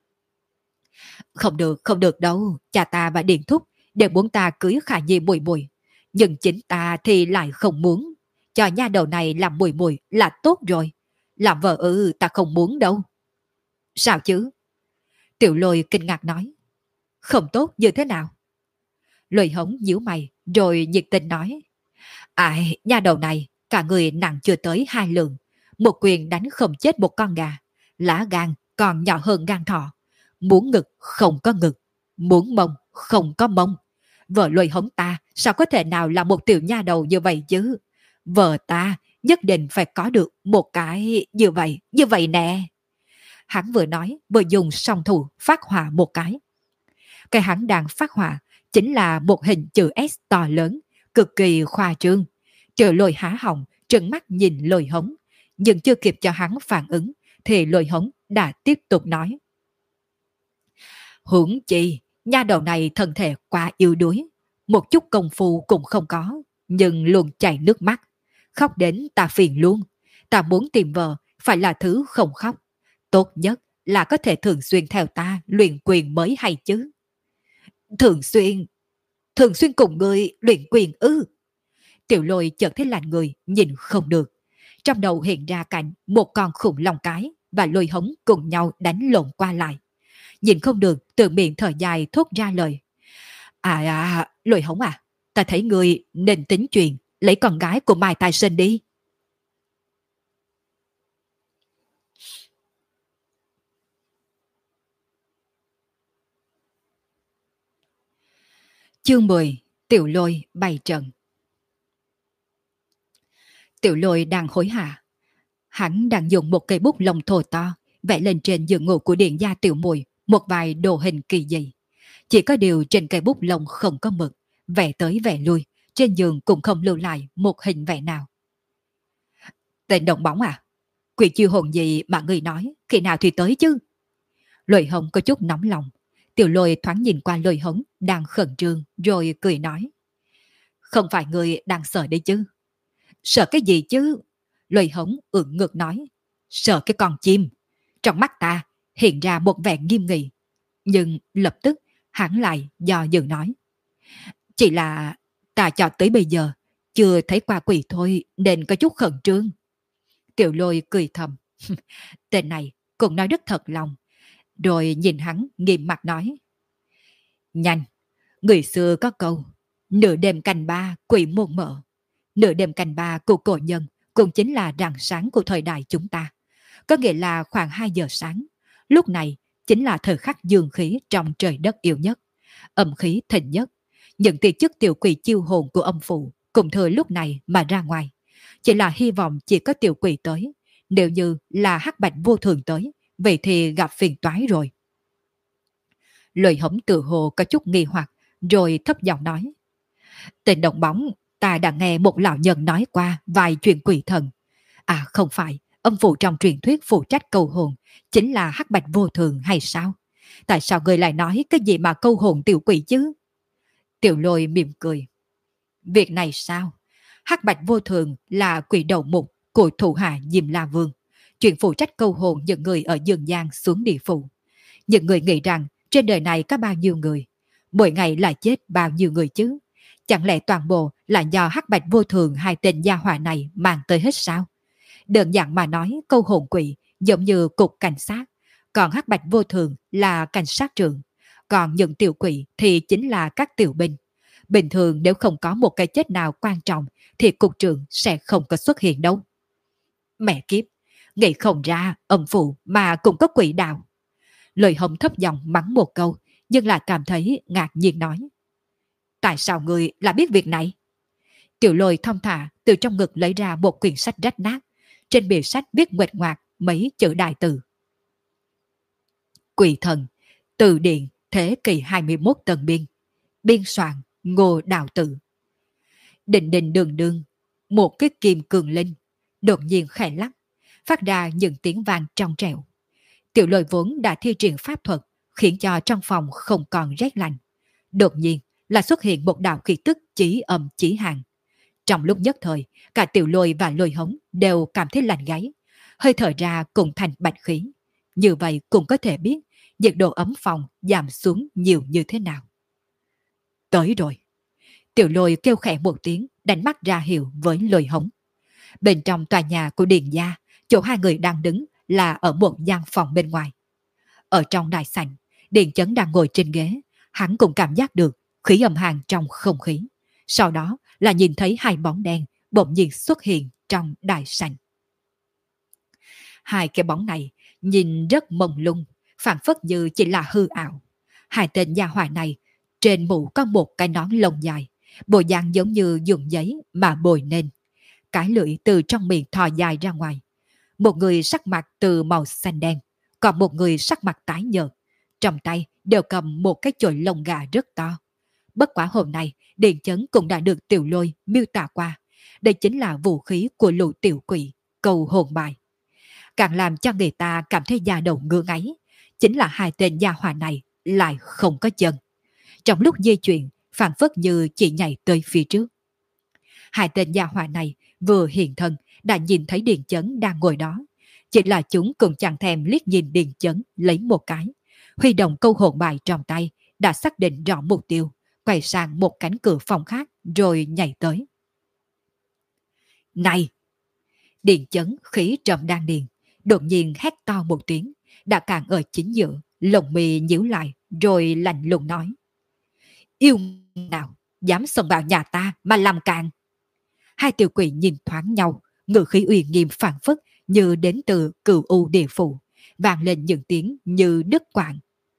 Không được đâu, cha ta và Điền Thúc đều muốn ta cưới Khả Nhi mùi mùi. Nhưng chính ta thì lại không muốn. Cho nha đầu này làm mùi mùi là tốt rồi. Làm vợ ta không muốn đâu. Sao chứ? Tiểu Lôi kinh ngạc nói. Không tốt như thế nào? Lôi Hống nhíu mày rồi nhiệt tình nói. Ai, nha đầu này, cả người nặng chưa tới 2 lượng. Một quyền đánh không chết một con gà. Lá gan còn nhỏ hơn gan thỏ. Muốn ngực không có ngực, muốn mông không có mông. Vợ Lôi Hống ta sao có thể nào là một tiểu nha đầu như vậy chứ? Vợ ta nhất định phải có được một cái như vậy nè. Hắn vừa nói vừa dùng song thủ phát họa một cái. Cái hắn đang phát họa chính là một hình chữ S to lớn, cực kỳ khoa trương. Tiểu Lôi há họng, trừng mắt nhìn Lôi Hống, nhưng chưa kịp cho hắn phản ứng, thì Lôi Hống đã tiếp tục nói. Huống chi, nha đầu này thân thể quá yếu đuối, một chút công phu cũng không có, nhưng luôn chảy nước mắt. Khóc đến ta phiền luôn, ta muốn tìm vợ, phải là thứ không khóc. Tốt nhất là có thể thường xuyên theo ta luyện quyền mới hay chứ. Thường xuyên cùng người luyện quyền ư? Tiểu Lôi chợt thấy lạnh người, nhìn không được. Trong đầu hiện ra cảnh một con khủng long cái và Lôi Hống cùng nhau đánh lộn qua lại. Nhìn không được, từ miệng thở dài thốt ra lời. Lôi Hống à, ta thấy người nên tính chuyện, lấy con gái của Mai Tài Sinh đi. Chương 10, Tiểu Lôi bày trận. Tiểu Lôi đang hối hả. Hắn đang dùng một cây bút lông thô to, vẽ lên trên giường ngủ của điện gia Tiểu Mùi một vài đồ hình kỳ dị. Chỉ có điều trên cây bút lông không có mực, vẽ tới vẽ lui, trên giường cũng không lưu lại một hình vẽ nào. Tên đồng bóng à? Quỷ chiêu hồn gì mà người nói, khi nào thì tới chứ? Lôi Hống có chút nóng lòng. Tiểu Lôi thoáng nhìn qua Lôi Hống đang khẩn trương rồi cười nói. Không phải người đang sợ đấy chứ? Sợ cái gì chứ? Lôi Hống ưỡn ngực nói. Sợ cái con chim. Trong mắt ta hiện ra một vẻ nghiêm nghị. Nhưng lập tức hắn lại do dự nói. Chỉ là ta cho tới bây giờ chưa thấy qua quỷ thôi nên có chút khẩn trương. Tiểu Lôi cười thầm. Tên này cũng nói rất thật lòng. Rồi nhìn hắn nghiêm mặt nói. Nhanh, người xưa có câu. Nửa đêm canh ba quỷ môn mở. Nửa đêm canh ba của cổ nhân cũng chính là rạng sáng của thời đại chúng ta. Có nghĩa là khoảng 2 giờ sáng. Lúc này chính là thời khắc dương khí trong trời đất yêu nhất. Âm khí thịnh nhất. Những tia chức tiểu quỷ chiêu hồn của âm phụ cùng thời lúc này mà ra ngoài. Chỉ là hy vọng chỉ có tiểu quỷ tới. Nếu như là hắc bạch vô thường tới, vậy thì gặp phiền toái rồi. Lôi Hống tự hồ có chút nghi hoặc, rồi thấp giọng nói. Tên đồng bóng, ta đã nghe một lão nhân nói qua vài chuyện quỷ thần. À không phải, âm phụ trong truyền thuyết phụ trách câu hồn chính là hắc bạch vô thường hay sao? Tại sao người lại nói cái gì mà câu hồn tiểu quỷ chứ? Tiểu Lôi mỉm cười. Việc này sao? Hắc bạch vô thường là quỷ đầu mục của thủ hạ Diêm La Vương, chuyện phụ trách câu hồn những người ở dương gian xuống địa phủ. Những người nghĩ rằng trên đời này có bao nhiêu người, mỗi ngày lại chết bao nhiêu người chứ? Chẳng lẽ toàn bộ là do hắc bạch vô thường hai tên gia hỏa này mang tới hết sao? Đơn giản mà nói, câu hồn quỷ giống như cục cảnh sát, còn hắc bạch vô thường là cảnh sát trưởng, còn những tiểu quỷ thì chính là các tiểu binh. Bình thường nếu không có một cái chết nào quan trọng thì cục trưởng sẽ không có xuất hiện đâu. Mẹ kiếp, nghĩ không ra âm phụ mà cũng có quỷ đạo. Lời Hồng thấp giọng mắng một câu, nhưng lại cảm thấy ngạc nhiên nói. Tại sao người lại biết việc này? Tiểu Lôi thong thả từ trong ngực lấy ra một quyển sách rách nát. Trên bìa sách viết nguệch ngoạc mấy chữ đại từ. Quỷ thần, từ điển thế kỷ 21 tân biên. Biên soạn Ngô Đạo Tự. Định định đường đường, một cái kim cường linh, đột nhiên khẽ lắc, phát ra những tiếng vang trong trẻo. Tiểu Lôi vốn đã thi triển pháp thuật, khiến cho trong phòng không còn rét lạnh. Đột nhiên là xuất hiện một đạo khí tức chí âm chí hàng. Trong lúc nhất thời, cả Tiểu Lôi và Lôi Hống đều cảm thấy lạnh gáy, hơi thở ra cùng thành bạch khí. Như vậy cũng có thể biết nhiệt độ ấm phòng giảm xuống nhiều như thế nào. Tới rồi. Tiểu Lôi kêu khẽ một tiếng, đánh mắt ra hiệu với Lôi Hống. Bên trong tòa nhà của Điền gia, chỗ hai người đang đứng là ở một gian phòng bên ngoài. Ở trong đại sảnh, Điền Chấn đang ngồi trên ghế, hắn cũng cảm giác được khí âm hàn trong không khí. Sau đó là nhìn thấy hai bóng đen bỗng nhiên xuất hiện trong đại sảnh. Hai cái bóng này nhìn rất mông lung, phảng phất như chỉ là hư ảo. Hai tên gia hỏa này trên mũ có một cái nón lông dài, bộ dạng giống như dùng giấy mà bồi nên. Cái lưỡi từ trong miệng thò dài ra ngoài. Một người sắc mặt từ màu xanh đen, còn một người sắc mặt tái nhợt. Trong tay đều cầm một cái chổi lông gà rất to. Bất quả hôm nay, Điền Chấn cũng đã được Tiểu Lôi miêu tả qua. Đây chính là vũ khí của lũ tiểu quỷ, cầu hồn bài. Càng làm cho người ta cảm thấy da đầu ngứa ngáy, chính là hai tên gia hỏa này lại không có chân. Trong lúc di chuyển, phản phất như chỉ nhảy tới phía trước. Hai tên gia hỏa này vừa hiện thân đã nhìn thấy Điền Chấn đang ngồi đó. Chỉ là chúng cũng chẳng thèm liếc nhìn Điền Chấn lấy một cái. Huy động câu hồn bài trong tay, đã xác định rõ mục tiêu, quay sang một cánh cửa phòng khác rồi nhảy tới. Này! Điền Chấn khí trầm đan điền, đột nhiên hét to một tiếng, đã càng ở chính giữa, lồng mì nhíu lại rồi lạnh lùng nói. Yêu nào, dám xông vào nhà ta mà làm càng. Hai tiểu quỷ nhìn thoáng nhau, ngữ khí uy nghiêm phảng phất như đến từ Cửu U địa phủ, vang lên những tiếng như đứt quãng.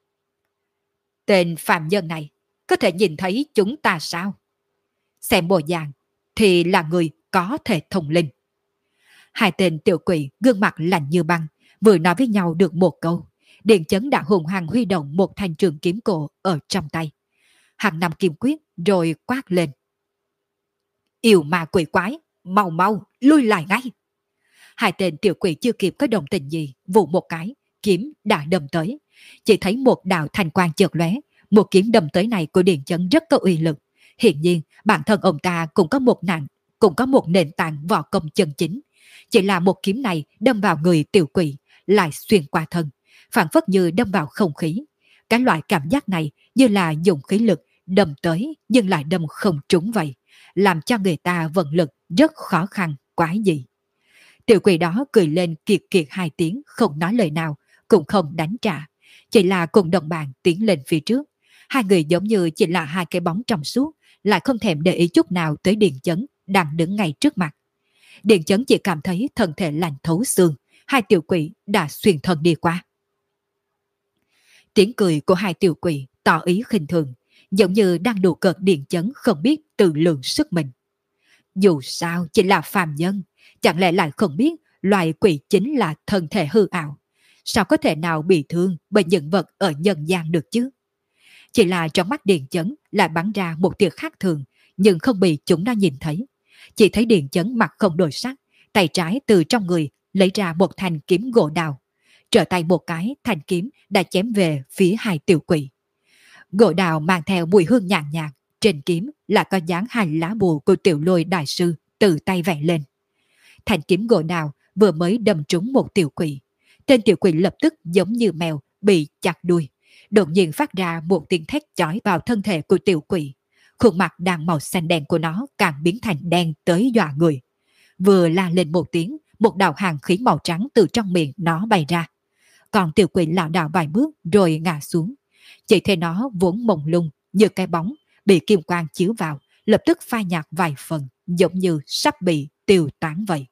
Tên phàm nhân này có thể nhìn thấy chúng ta sao? Xem bộ dạng thì là người có thể thông linh. Hai tên tiểu quỷ gương mặt lạnh như băng, vừa nói với nhau được một câu, Điền Chấn đã hùng hăng huy động một thanh trường kiếm cổ ở trong tay. Hàng năm kiếm quyết rồi quát lên. Yêu ma quỷ quái, mau mau, lui lại ngay. Hai tên tiểu quỷ chưa kịp có đồng tình gì, vụ một cái, kiếm đã đâm tới. Chỉ thấy một đạo thanh quang chợt lóe, một kiếm đâm tới này của Điền Chấn rất có uy lực. Hiện nhiên, bản thân ông ta cũng có một nền tảng võ công chân chính. Chỉ là một kiếm này đâm vào người tiểu quỷ, lại xuyên qua thân, phản phất như đâm vào không khí. Cái loại cảm giác này như là dùng khí lực đâm tới nhưng lại đâm không trúng vậy, làm cho người ta vận lực rất khó khăn, quái dị. Tiểu quỷ đó cười lên kiệt kiệt hai tiếng, không nói lời nào, cũng không đánh trả, chỉ là cùng đồng bạn tiến lên phía trước. Hai người giống như chỉ là hai cái bóng trong suốt, lại không thèm để ý chút nào tới Điền Chấn đang đứng ngay trước mặt. Điền Chấn chỉ cảm thấy thân thể lạnh thấu xương, hai tiểu quỷ đã xuyên thân đi qua. Tiếng cười của hai tiểu quỷ tỏ ý khinh thường, giống như đang đùa cợt Điền Chấn không biết tự lượng sức mình. Dù sao chỉ là phàm nhân, chẳng lẽ lại không biết loài quỷ chính là thân thể hư ảo, sao có thể nào bị thương bởi những vật ở nhân gian được chứ? Chỉ là trong mắt Điền Chấn lại bắn ra một tia khác thường, nhưng không bị chúng đã nhìn thấy. Chỉ thấy Điền Chấn mặt không đổi sắc, tay trái từ trong người lấy ra một thanh kiếm gỗ đào. Trở tay một cái, thanh kiếm đã chém về phía hai tiểu quỷ. Gỗ đào mang theo mùi hương nhàn nhạt, trên kiếm là có dáng hai lá bùa của Tiểu Lôi đại sư từ tay vẽ lên. Thanh kiếm gỗ đào vừa mới đâm trúng một tiểu quỷ. Tên tiểu quỷ lập tức giống như mèo bị chặt đuôi, đột nhiên phát ra một tiếng thét chói vào thân thể của tiểu quỷ. Khuôn mặt đang màu xanh đen của nó càng biến thành đen tới dọa người. Vừa la lên một tiếng, một đạo hàng khí màu trắng từ trong miệng nó bay ra. Còn tiểu quỷ lảo đảo vài bước rồi ngã xuống. Chỉ thấy nó vốn mông lung như cái bóng bị kim quang chiếu vào, lập tức phai nhạt vài phần, giống như sắp bị tiêu tán vậy.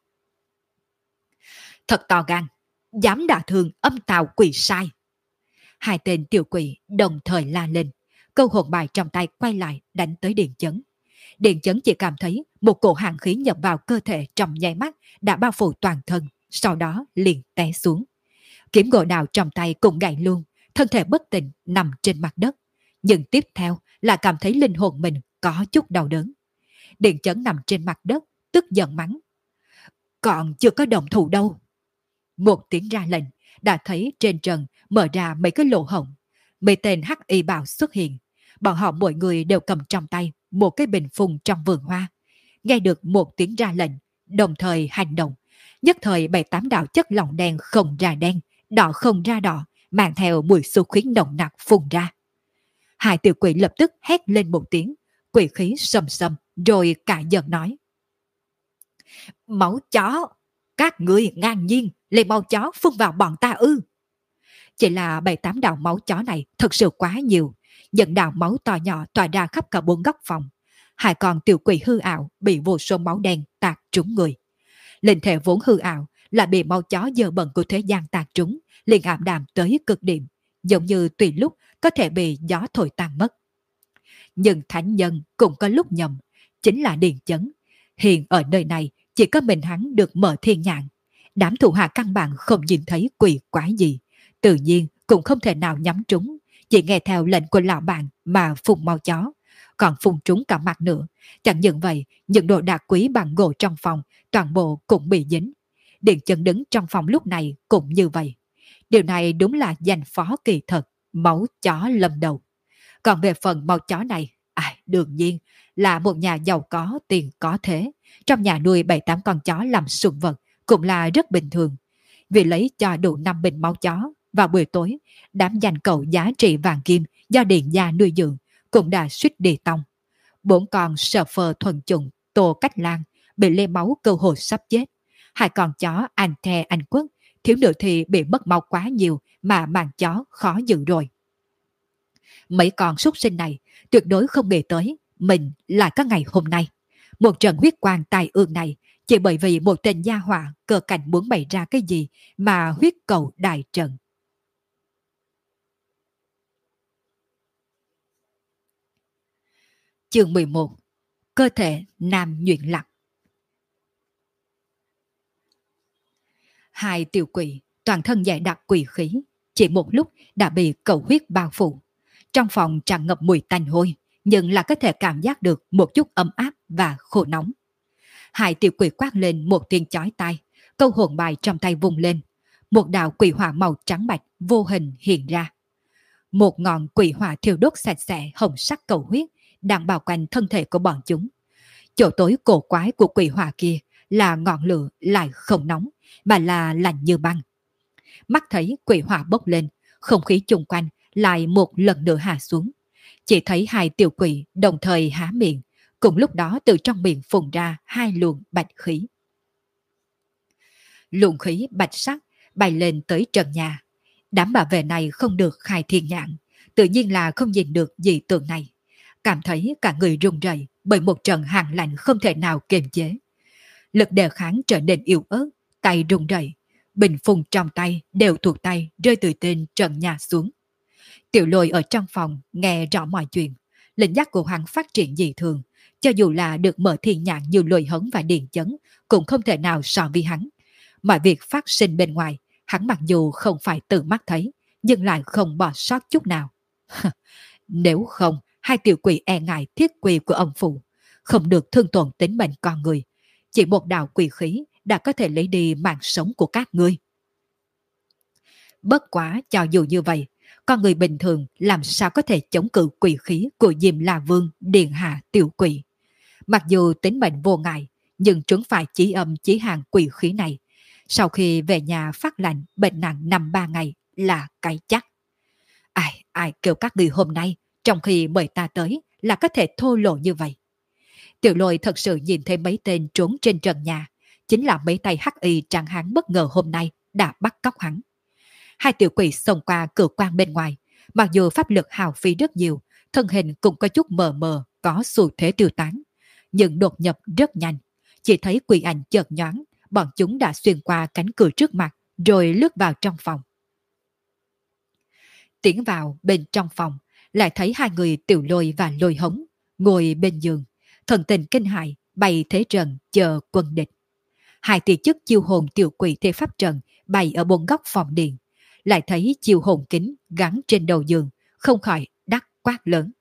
Thật to gan, dám đả thương âm tào quỷ sai. Hai tên tiểu quỷ đồng thời la lên. Câu hồn bài trong tay quay lại đánh tới Điền Chấn. Điền Chấn chỉ cảm thấy một cổ hàng khí nhập vào cơ thể trong nháy mắt đã bao phủ toàn thân, sau đó liền té xuống. Kiếm gỗ đào trong tay cũng gãy luôn, thân thể bất tỉnh nằm trên mặt đất. Nhưng tiếp theo là cảm thấy linh hồn mình có chút đau đớn. Điền Chấn nằm trên mặt đất, tức giận mắng. Còn chưa có động thủ đâu. Một tiếng ra lệnh, đã thấy trên trần mở ra mấy cái lỗ hổng. Mấy tên hắc y bào xuất hiện. Bọn họ mỗi người đều cầm trong tay một cái bình phun trong vườn hoa. Nghe được một tiếng ra lệnh, đồng thời hành động. Nhất thời 7-8 đạo chất lỏng đen không ra đen, đỏ không ra đỏ, mang theo mùi xu khí nồng nặc phun ra. Hai tiểu quỷ lập tức hét lên một tiếng, quỷ khí sầm sầm, rồi cả giận nói. Máu chó! Các ngươi ngang nhiên lấy máu chó phun vào bọn ta ư? Chỉ là 7-8 đạo máu chó này thật sự quá nhiều. Những đạo máu to nhỏ tỏa ra khắp cả 4 góc phòng. Hai con tiểu quỷ hư ảo bị vô số máu đen tạt trúng người. Linh thể vốn hư ảo là bị máu chó dơ bẩn của thế gian tạt trúng, liền ảm đạm tới cực điểm, giống như tùy lúc có thể bị gió thổi tan mất. Nhưng thánh nhân cũng có lúc nhầm, chính là Điền Chấn. Hiện ở nơi này chỉ có mình hắn được mở thiên nhãn. Đám thủ hạ căn bản không nhìn thấy quỷ quái gì, tự nhiên cũng không thể nào nhắm trúng, chỉ nghe theo lệnh của lão bạn mà phun máu chó, còn phun trúng cả mặt nữa. Chẳng những vậy, những đồ đạc quý bằng gỗ trong phòng toàn bộ cũng bị dính. Điền Chấn đứng trong phòng lúc này cũng như vậy. Điều này đúng là danh phó kỳ thật, máu chó lâm đầu. Còn về phần máu chó này, đương nhiên là một nhà giàu có tiền có thế. Trong nhà nuôi 7-8 con chó làm sủng vật cũng là rất bình thường. Vì lấy cho đủ 5 bình máu chó, vào buổi tối, đám danh cậu giá trị vàng kim do Điền gia nuôi dưỡng cũng đã suýt đi tông. 4 con sờ phờ thuần chủng Tô Cách Lan bị lê máu cơ hội sắp chết. 2 con chó Anh The Anh Quốc thiếu nữa thì bị mất máu quá nhiều mà mạng chó khó giữ rồi. Mấy con súc sinh này tuyệt đối không nghĩ tới mình lại có ngày hôm nay. Một trận huyết quang tai ương này chỉ bởi vì một tên gia họa cờ cảnh muốn bày ra cái gì mà huyết cầu đại trận. Chương 11. Cơ thể nam nhuyễn lạc. Hai tiểu quỷ toàn thân dày đặc quỷ khí, chỉ một lúc đã bị cầu huyết bao phủ. Trong phòng tràn ngập mùi tanh hôi, nhưng là có thể cảm giác được một chút ấm áp và khô nóng. Hai tiểu quỷ quát lên một tiếng chói tai, câu hồn bài trong tay vùng lên. Một đạo quỷ hỏa màu trắng bạch vô hình hiện ra. Một ngọn quỷ hỏa thiêu đốt sạch sẽ hồng sắc cầu huyết đang bao quanh thân thể của bọn chúng. Chỗ tối cổ quái của quỷ hỏa kia là ngọn lửa lại không nóng, mà là lạnh như băng. Mắt thấy quỷ hỏa bốc lên, không khí chung quanh lại một lần nữa hạ xuống. Chỉ thấy hai tiểu quỷ đồng thời há miệng, cùng lúc đó từ trong miệng phun ra hai luồng bạch khí. Luồng khí bạch sắc bay lên tới trần nhà. Đám bảo vệ này không được khai thiên nhãn, tự nhiên là không nhìn được dị tượng này. Cảm thấy cả người run rẩy bởi một trận hàn lạnh không thể nào kiềm chế. Lực đề kháng trở nên yếu ớt, tay run rẩy, bình phun trong tay đều thuộc tay rơi từ trên trần nhà xuống. Tiểu Lôi ở trong phòng nghe rõ mọi chuyện, linh giác của hắn phát triển dị thường, cho dù là được mở thiên nhãn như Lôi Hấn và Điền Chấn cũng không thể nào so với hắn. Mọi việc phát sinh bên ngoài, hắn mặc dù không phải tự mắt thấy, nhưng lại không bỏ sót chút nào. Nếu không, hai tiểu quỷ e ngại thiết quỷ của ông phụ, không được thương tổn tính mệnh con người. Chỉ một đạo quỷ khí đã có thể lấy đi mạng sống của các ngươi. Bất quá cho dù như vậy, con người bình thường làm sao có thể chống cự quỷ khí của Diêm La Vương Điện Hạ Tiểu Quỷ. Mặc dù tính mệnh vô ngại, nhưng chúng phải chí âm chí hàng quỷ khí này. Sau khi về nhà phát lạnh bệnh nặng 5-3 ngày là cái chắc. Ai kêu các người hôm nay, trong khi mời ta tới là có thể thô lộ như vậy. Tiểu Lôi thật sự nhìn thấy mấy tên trốn trên trần nhà, chính là mấy tay hắc y trắng hán bất ngờ hôm nay đã bắt cóc hắn. Hai tiểu quỷ xông qua cửa quan bên ngoài, mặc dù pháp lực hào phí rất nhiều, thân hình cũng có chút mờ mờ, có xu thế tiêu tán, nhưng đột nhập rất nhanh. Chỉ thấy quỷ ảnh chợt nhoáng, bọn chúng đã xuyên qua cánh cửa trước mặt, rồi lướt vào trong phòng. Tiến vào bên trong phòng, lại thấy hai người Tiểu Lôi và Lôi Hống ngồi bên giường, thần tình kinh hãi bày thế trận chờ quân địch. Hai tỷ chức chiêu hồn tiểu quỷ thế pháp trận bày ở bốn góc phòng điện, lại thấy chiêu hồn kính gắn trên đầu giường, không khỏi đắc quát lớn.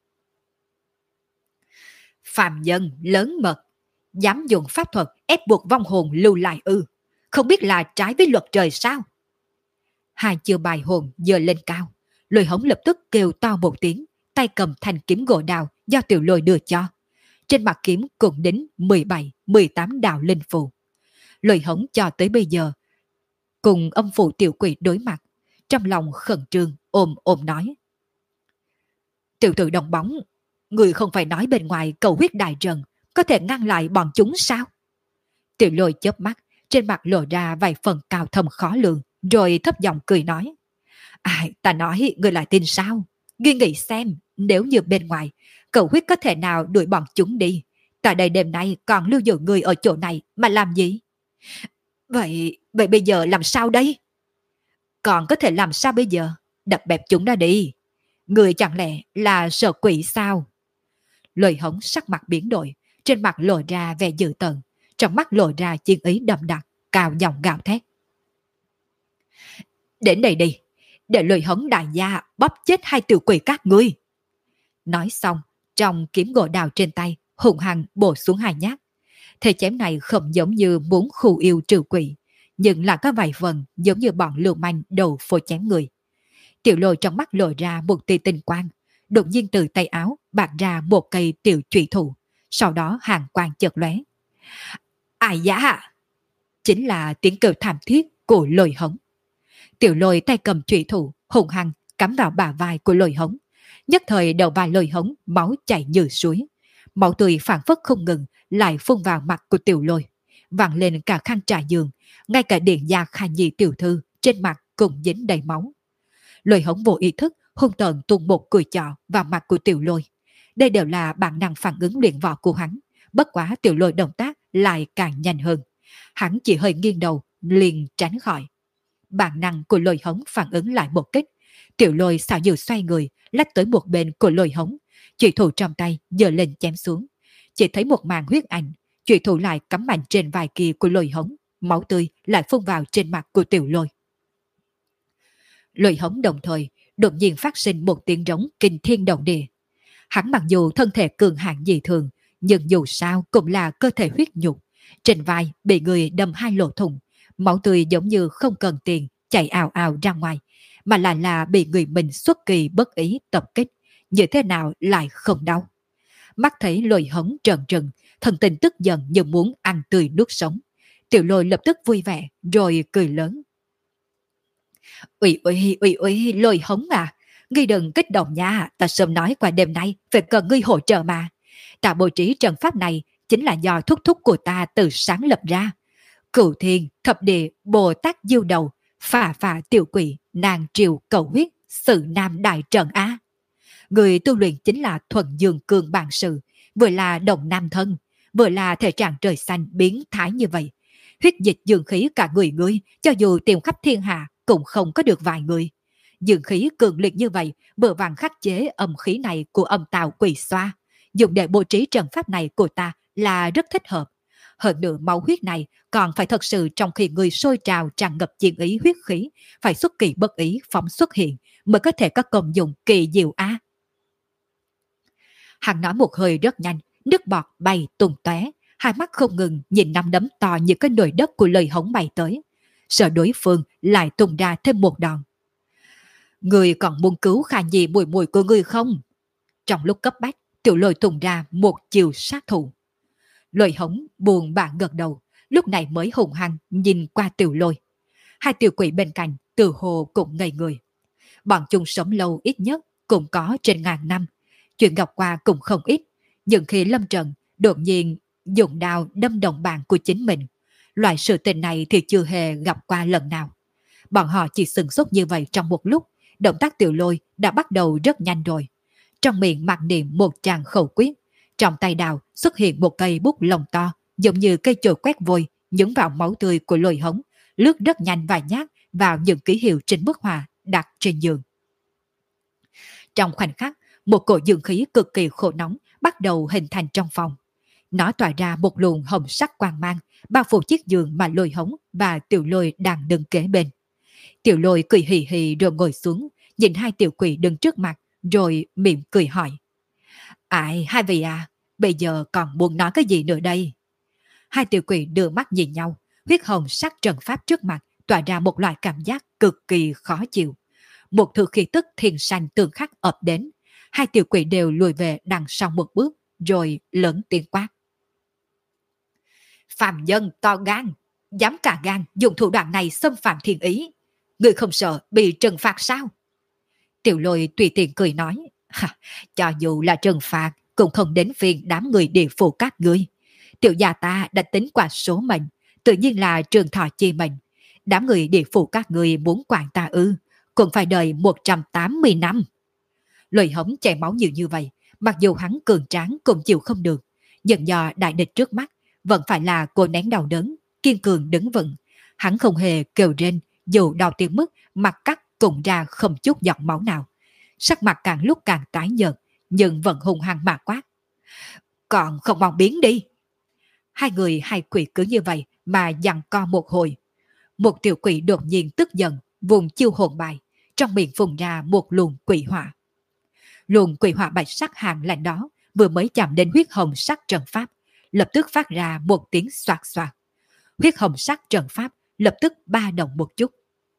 Phàm nhân lớn mật, dám dùng pháp thuật ép buộc vong hồn lưu lại ư? Không biết là trái với luật trời sao? Hai chiêu bài hồn giơ lên cao, Lôi Hống lập tức kêu to một tiếng, tay cầm thanh kiếm gỗ đào do Tiểu Lôi đưa cho. Trên mặt kiếm cũng đính 17-18 đạo linh phù. Lôi Hống cho tới bây giờ cùng âm phụ tiểu quỷ đối mặt, trong lòng khẩn trương ôm nói. Tiểu tử đồng bóng, người không phải nói bên ngoài cầu huyết đại trận có thể ngăn lại bọn chúng sao? Tiểu Lôi chớp mắt, trên mặt lộ ra vài phần cao thâm khó lường, rồi thấp giọng cười nói. Ta nói người lại tin sao? Ghi nghĩ xem, nếu như bên ngoài cầu huyết có thể nào đuổi bọn chúng đi, tại đây đêm nay còn lưu giữ người ở chỗ này mà làm gì? Vậy bây giờ làm sao đây? Còn có thể làm sao bây giờ? Đập bẹp chúng ra đi. Người chẳng lẽ là sợ quỷ sao? Lôi Hống sắc mặt biến đổi, trên mặt lộ ra vẻ dữ tợn, trong mắt lộ ra chiến ý đậm đặc, cao giọng gào thét. Đến đây đi, để Lôi Hống đại gia bóp chết hai tiểu quỷ các ngươi. Nói xong, trong kiếm gỗ đào trên tay hùng hăng bổ xuống hai nhát. Thế chém này không giống như muốn khu yêu trừ quỷ, nhưng là có vài phần giống như bọn lưu manh đầu phô chém người. Tiểu Lôi trong mắt lộ ra một tia tinh quang, đột nhiên từ tay áo bạt ra một cây tiểu trụy thủ, sau đó hàng quang chợt lóe. Ai giá? Chính là tiếng kêu thảm thiết của Lôi Hống. Tiểu Lôi tay cầm trụy thủ hùng hăng cắm vào bả vai của Lôi Hống, nhất thời đầu vai Lôi Hống máu chảy như suối, máu tươi phảng phất không ngừng lại phun vào mặt của Tiểu Lôi, văng lên cả khăn trà giường, ngay cả điện gia Kha Nhi tiểu thư trên mặt cũng dính đầy máu. Lôi Hống vô ý thức hung tợn tung một cùi chọ vào mặt của Tiểu Lôi. Đây đều là bản năng phản ứng luyện võ của hắn, bất quá Tiểu Lôi động tác lại càng nhanh hơn, hắn chỉ hơi nghiêng đầu liền tránh khỏi. Bản năng của Lôi Hống phản ứng lại một kích, Tiểu Lôi xảo diệu xoay người lách tới một bên của Lôi Hống, chủy thủ trong tay giơ lên chém xuống. Chỉ thấy một màn huyết ảnh, chủy thủ lại cắm mạnh trên vai kia của Lôi Hống, máu tươi lại phun vào trên mặt của Tiểu Lôi. Lôi Hống đồng thời đột nhiên phát sinh một tiếng rống kinh thiên động địa. Hắn mặc dù thân thể cường hãn dị thường, nhưng dù sao cũng là cơ thể huyết nhục, trên vai bị người đâm hai lỗ thủng, máu tươi giống như không cần tiền chảy ào ào ra ngoài, mà là bị người mình xuất kỳ bất ý tập kích, như thế nào lại không đau. Mắt thấy Lôi Hống trợn trừng, thần tình tức giận như muốn ăn tươi nuốt sống. Tiểu Lôi lập tức vui vẻ rồi cười lớn. Ui, Lôi Hống à, ngươi đừng kích động nha, ta sớm nói qua đêm nay phải cần ngươi hỗ trợ mà. Ta bố trí trận pháp này chính là do thúc thúc của ta từ sáng lập ra. Cửu thiên, thập địa, Bồ Tát diêu đầu, phà tiểu quỷ, nàng triều cầu huyết, sự nam đại trận á. Người tu luyện chính là thuần dương cường bản sự, vừa là đồng nam thân, vừa là thể trạng trời xanh biến thái như vậy. Huyết dịch dương khí cả người ngươi, cho dù tìm khắp thiên hạ cũng không có được vài người. Dương khí cường liệt như vậy, vừa vàng khắc chế âm khí này của âm tào quỷ xoa. Dùng để bố trí trận pháp này của ta là rất thích hợp. Hơn nữa máu huyết này còn phải thật sự trong khi người sôi trào tràn ngập chiến ý huyết khí, phải xuất kỳ bất ý phóng xuất hiện mới có thể có công dụng kỳ diệu á. Hắn nói một hơi rất nhanh, nước bọt bay tung tóe, hai mắt không ngừng nhìn nắm đấm to như cái nồi đất của lời hống bay tới, sợ đối phương lại tung ra thêm một đòn. Người còn muốn cứu Kha Nhi mùi mùi của người không? Trong lúc cấp bách, Tiểu Lôi tung ra một chiều sát thủ. Lời hống buồn bã gật đầu, lúc này mới hùng hăng nhìn qua Tiểu Lôi. Hai tiểu quỷ bên cạnh từ hồ cũng ngây người. Bọn chúng sống lâu ít nhất cũng có trên ngàn năm, chuyện gặp qua cũng không ít, nhưng khi lâm trận đột nhiên dùng đao đâm đồng bạn của chính mình, loại sự tình này thì chưa hề gặp qua lần nào. Bọn họ chỉ sừng sốt như vậy trong một lúc, động tác Tiểu Lôi đã bắt đầu rất nhanh rồi. Trong miệng mặc niệm một tràng khẩu quyết, trong tay đào xuất hiện một cây bút lông to, giống như cây chổi quét vôi, nhúng vào máu tươi của Lôi hống, lướt rất nhanh vài nhát vào những ký hiệu trên bức họa đặt trên giường. Trong khoảnh khắc, một cỗ dương khí cực kỳ khô nóng bắt đầu hình thành trong phòng. Nó tỏa ra một luồng hồng sắc quang mang, bao phủ chiếc giường mà Lôi hống và Tiểu Lôi đang đứng kế bên. Tiểu Lôi cười hì hì rồi ngồi xuống, nhìn hai tiểu quỷ đứng trước mặt, rồi mỉm cười hỏi. Ai, hai vị à, bây giờ còn muốn nói cái gì nữa đây? Hai tiểu quỷ đưa mắt nhìn nhau, huyết hồng sắc trần pháp trước mặt tỏa ra một loại cảm giác cực kỳ khó chịu. Một thứ khí tức thiên sanh tương khắc ập đến, hai tiểu quỷ đều lùi về đằng sau một bước, rồi lớn tiếng quát. Phạm nhân to gan, dám cả gan dùng thủ đoạn này xâm phạm thiên ý. Người không sợ bị trừng phạt sao? Tiểu Lôi tùy tiện cười nói. Cho dù là trừng phạt cũng không đến phiền đám người địa phủ các ngươi. Tiểu gia ta đã tính qua số mệnh, tự nhiên là trường thọ chi mệnh. Đám người địa phủ các ngươi muốn quản ta ư, cũng phải đợi 180 năm. Lời hống chảy máu nhiều như vậy, mặc dù hắn cường tráng cũng chịu không được, nhưng do đại địch trước mắt, vẫn phải là cô nén đau đớn, kiên cường đứng vững. Hắn không hề kêu rên, dù đau tiếng mức, mặt cắt cũng ra không chút giọt máu nào. Sắc mặt càng lúc càng tái nhợt, nhưng vẫn hung hăng mà quát. Còn không mong biến đi. Hai người hai quỷ cứ như vậy mà giằng co một hồi. Một tiểu quỷ đột nhiên tức giận, vùng chiêu hồn bài, trong miệng phun ra một luồng quỷ hỏa. Luồng quỷ hỏa bạch sắc hàng lạnh đó vừa mới chạm đến huyết hồng sắc trần pháp, lập tức phát ra một tiếng xoạt xoạt. Huyết hồng sắc trần pháp lập tức ba động một chút.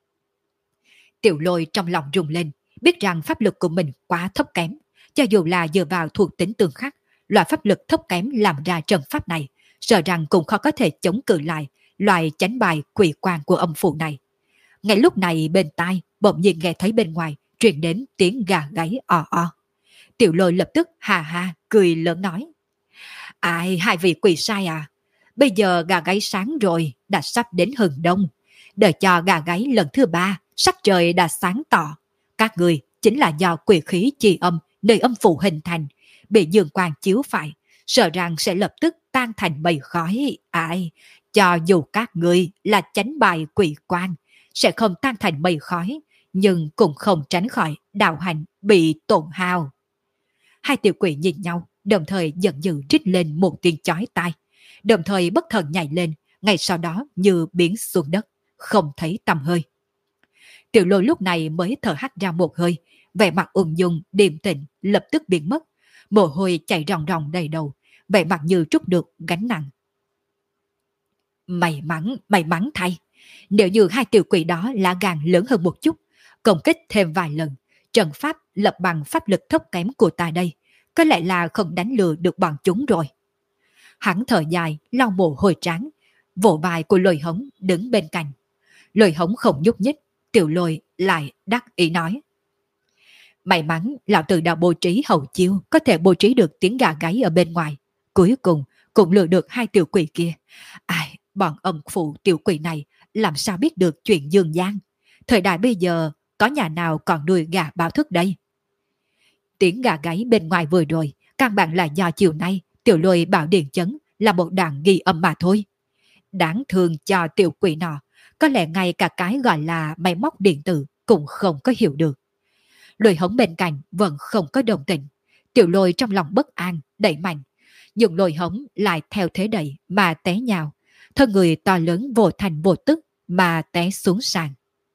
Tiểu Lôi trong lòng rung lên, biết rằng pháp lực của mình quá thấp kém. Cho dù là dựa vào thuộc tính tương khắc, loại pháp lực thấp kém làm ra trần pháp này, sợ rằng cũng khó có thể chống cự lại loại chánh bài quỷ quan của âm phủ này. Ngay lúc này bên tai bỗng nhiên nghe thấy bên ngoài truyền đến tiếng gà gáy o o. Tiểu Lôi lập tức hà hà cười lớn nói. Ai, hai vị quỷ sai à? Bây giờ gà gáy sáng rồi, đã sắp đến hừng đông. Đợi cho gà gáy lần thứ 3, sắc trời đã sáng tỏ. Các người chính là do quỷ khí chi âm nơi âm phủ hình thành, bị dương quang chiếu phải, sợ rằng sẽ lập tức tan thành mây khói. Ai, cho dù các người là chánh bài quỷ quan, sẽ không tan thành mây khói, nhưng cũng không tránh khỏi đạo hành bị tổn hao. Hai tiểu quỷ nhìn nhau, đồng thời giận dữ rít lên một tiếng chói tai, đồng thời bất thần nhảy lên, ngay sau đó như biến xuống đất, không thấy tăm hơi. Tiểu Lôi lúc này mới thở hắt ra một hơi, vẻ mặt ung dung điềm tĩnh lập tức biến mất, mồ hôi chảy ròng ròng đầy đầu, vẻ mặt như trút được gánh nặng. May mắn thay, nếu như hai tiểu quỷ đó lá gan lớn hơn một chút, công kích thêm vài lần, trận pháp lập bằng pháp lực thấp kém của ta đây, có lẽ là không đánh lừa được bọn chúng rồi. Hắn thở dài, lau mồ hôi trán, vỗ vai của Lôi hống đứng bên cạnh. Lôi hống không nhúc nhích, Tiểu Lôi lại đắc ý nói. May mắn lão tử đã bố trí hậu chiêu có thể bố trí được tiếng gà gáy ở bên ngoài. Cuối cùng cũng lừa được hai tiểu quỷ kia. Ai, bọn âm phụ tiểu quỷ này làm sao biết được chuyện dương gian. Thời đại bây giờ có nhà nào còn nuôi gà báo thức đây. Tiếng gà gáy bên ngoài vừa rồi căn bản là do chiều nay Tiểu Lôi bảo điện chấn là một đàn ghi âm mà thôi. Đáng thương cho tiểu quỷ nọ, có lẽ ngay cả cái gọi là máy móc điện tử cũng không có hiểu được. Lôi hống bên cạnh vẫn không có đồng tình. Tiểu Lôi trong lòng bất an, đẩy mạnh. Nhưng Lôi hống lại theo thế đẩy mà té nhào. Thân người to lớn vô thành vô tức mà té xuống sàn.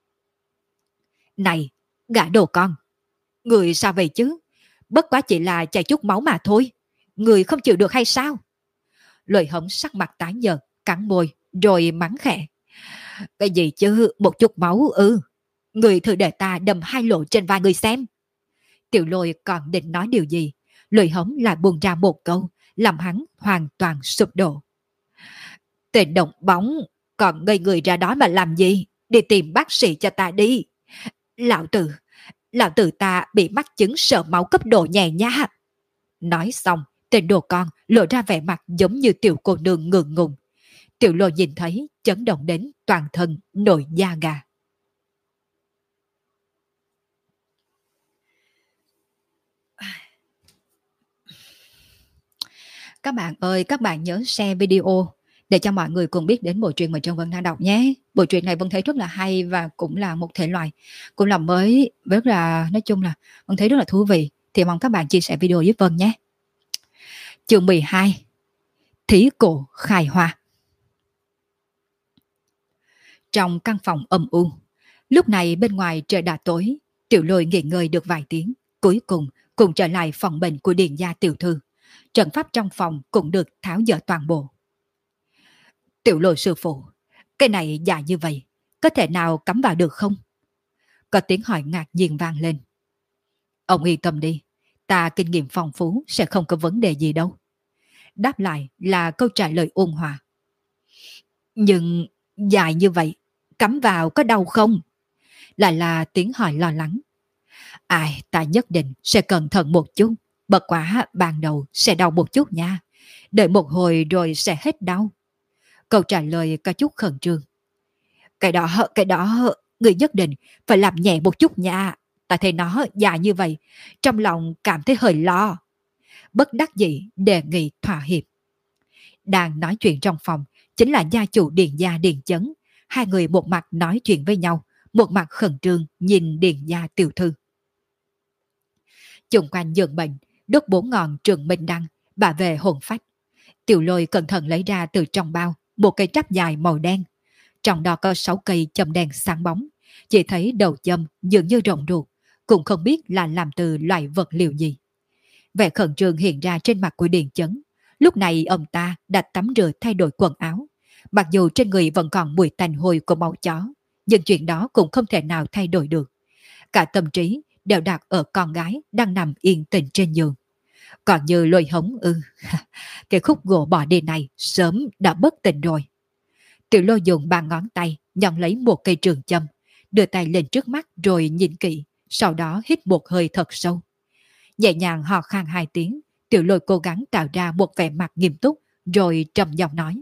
Này, gã đồ con! Người sao vậy chứ? Bất quá chỉ là chảy chút máu mà thôi. Người không chịu được hay sao? Lôi Hống sắc mặt tái nhợt, cắn môi, rồi mắng khẽ. Cái gì chứ, một chút máu ư? Người thử để ta đâm 2 lỗ trên vai người xem. Tiểu Lôi còn định nói điều gì, Lôi Hống lại buông ra một câu, làm hắn hoàn toàn sụp đổ. Tên động bóng, còn ngây người ra đó mà làm gì? Đi tìm bác sĩ cho ta đi. Lão tử, lão tử ta bị mắc chứng sợ máu cấp độ nhẹ nha. Nói xong, tên đồ con lộ ra vẻ mặt giống như tiểu cô nương ngượng ngùng. Tiểu Lôi nhìn thấy chấn động đến toàn thân nổi da gà. Các bạn ơi, các bạn nhớ share video để cho mọi người cùng biết đến bộ truyện mà Trân Vân đang đọc nhé. Bộ truyện này Vân thấy rất là hay và cũng là một thể loại cũng là mới, rất là nói chung là Vân thấy rất là thú vị. Thì mong các bạn chia sẻ video giúp Vân nhé. Chương 12: Thí cổ khai hoa. Trong căn phòng âm u, lúc này bên ngoài trời đã tối, Tiểu Lôi nghỉ ngơi được vài tiếng, cuối cùng cùng trở lại phòng bệnh của Điền gia tiểu thư. Trận pháp trong phòng cũng được tháo dỡ toàn bộ. Tiểu Lôi sư phụ, cái này dài như vậy, có thể nào cắm vào được không? Có tiếng hỏi ngạc nhiên vang lên. Ông yên tâm đi, ta kinh nghiệm phong phú sẽ không có vấn đề gì đâu. Đáp lại là câu trả lời ôn hòa. Nhưng dài như vậy, cắm vào có đau không? Lại là tiếng hỏi lo lắng. Ai, ta nhất định sẽ cẩn thận một chút. Bất quá ban đầu sẽ đau một chút nha. Đợi một hồi rồi sẽ hết đau. Câu trả lời có chút khẩn trương. Cái đó, người nhất định phải làm nhẹ một chút nha. Ta thấy nó dài như vậy, trong lòng cảm thấy hơi lo. Bất đắc dĩ đề nghị thỏa hiệp. Đang nói chuyện trong phòng chính là gia chủ Điền gia Điền Chấn. Hai người một mặt nói chuyện với nhau, một mặt khẩn trương nhìn Điền gia tiểu thư. Chung quanh giường bệnh, đốt 4 ngọn trường minh đăng, bà về hồn phách. Tiểu Lôi cẩn thận lấy ra từ trong bao một cây tráp dài màu đen. Trong đó có 6 cây châm đen sáng bóng. Chỉ thấy đầu châm dường như rộng ruột, cũng không biết là làm từ loại vật liệu gì. Vẻ khẩn trương hiện ra trên mặt của Điền Chấn. Lúc này ông ta đã tắm rửa thay đổi quần áo. Mặc dù trên người vẫn còn mùi tanh hôi của máu chó, nhưng chuyện đó cũng không thể nào thay đổi được. Cả tâm trí đều đặt ở con gái đang nằm yên tĩnh trên giường. Còn như Lôi Hống ư, cái khúc gỗ bỏ đi này sớm đã bất tỉnh rồi. Tiểu Lôi dùng 3 ngón tay nhọn lấy một cây trường châm, đưa tay lên trước mắt rồi nhìn kỹ, sau đó hít một hơi thật sâu. Nhẹ nhàng hò khan 2 tiếng, Tiểu Lôi cố gắng tạo ra một vẻ mặt nghiêm túc, rồi trầm giọng nói.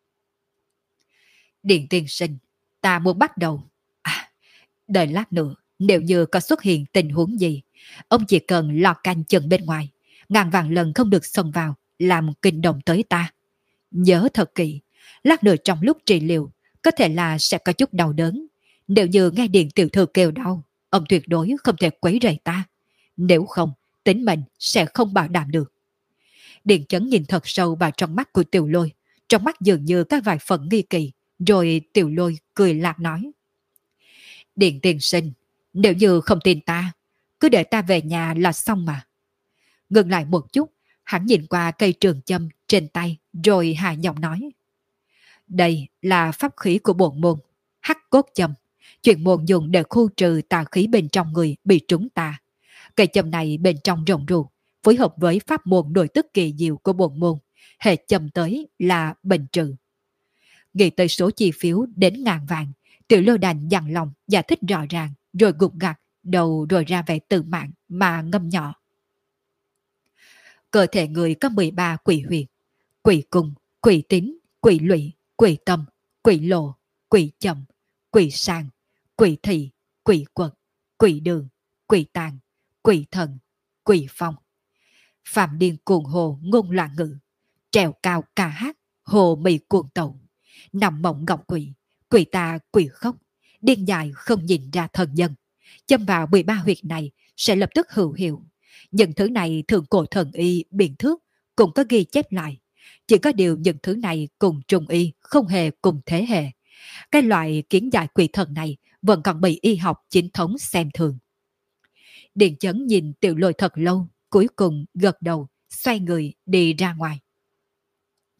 Điện tiên sinh, ta muốn bắt đầu. Đợi lát nữa, nếu như có xuất hiện tình huống gì, ông chỉ cần lọt canh chừng bên ngoài, ngàn vạn lần không được xông vào, làm kinh động tới ta. Nhớ thật kỹ, lát nữa trong lúc trị liệu, có thể là sẽ có chút đau đớn. Nếu như nghe Điện tiểu thư kêu đau, ông tuyệt đối không thể quấy rầy ta. Nếu không, tính mệnh sẽ không bảo đảm được. Điện Chấn nhìn thật sâu vào trong mắt của Tiểu Lôi, trong mắt dường như có vài phần nghi kỳ, rồi Tiểu Lôi cười lạc nói. Điện tiên sinh, nếu như không tin ta, cứ để ta về nhà là xong mà. Ngừng lại một chút, hắn nhìn qua cây trường châm trên tay, rồi hạ giọng nói. Đây là pháp khí của bổn môn, hắc cốt châm, chuyên môn dùng để khu trừ tà khí bên trong người bị trúng tà. Cây châm này bên trong rộng ruột, phối hợp với pháp môn nội tức kỳ diệu của bổn môn, hệ châm tới là bệnh trừ. Nghĩ tới số chi phiếu đến ngàn vạn, Tiểu Lôi đành dặn lòng giải thích rõ ràng, rồi gục gặt đầu rồi ra vẻ tự mạng mà ngâm nhỏ. Cơ thể người có 13 quỷ huyệt: quỷ cung, quỷ tín, quỷ lụy, quỷ tâm, quỷ lộ, quỷ chậm, quỷ sàng, quỷ thị, quỷ quật, quỷ đường, quỷ tàn, quỷ thần, quỷ phong. Phạm điên cuồng hồ ngôn loạn ngữ, trèo cao ca hát, hồ mị cuồng tẩu, nằm mộng ngọc quỷ, quỷ tà quỷ khóc, điên dại không nhìn ra thần nhân. Châm vào 13 huyệt này sẽ lập tức hữu hiệu. Những thứ này thường cổ thần y biện thước cũng có ghi chép lại. Chỉ có điều những thứ này cùng trung y không hề cùng thế hệ. Cái loại kiến giải quỷ thần này vẫn còn bị y học chính thống xem thường. Điền Chấn nhìn Tiểu Lôi thật lâu, cuối cùng gật đầu, xoay người đi ra ngoài.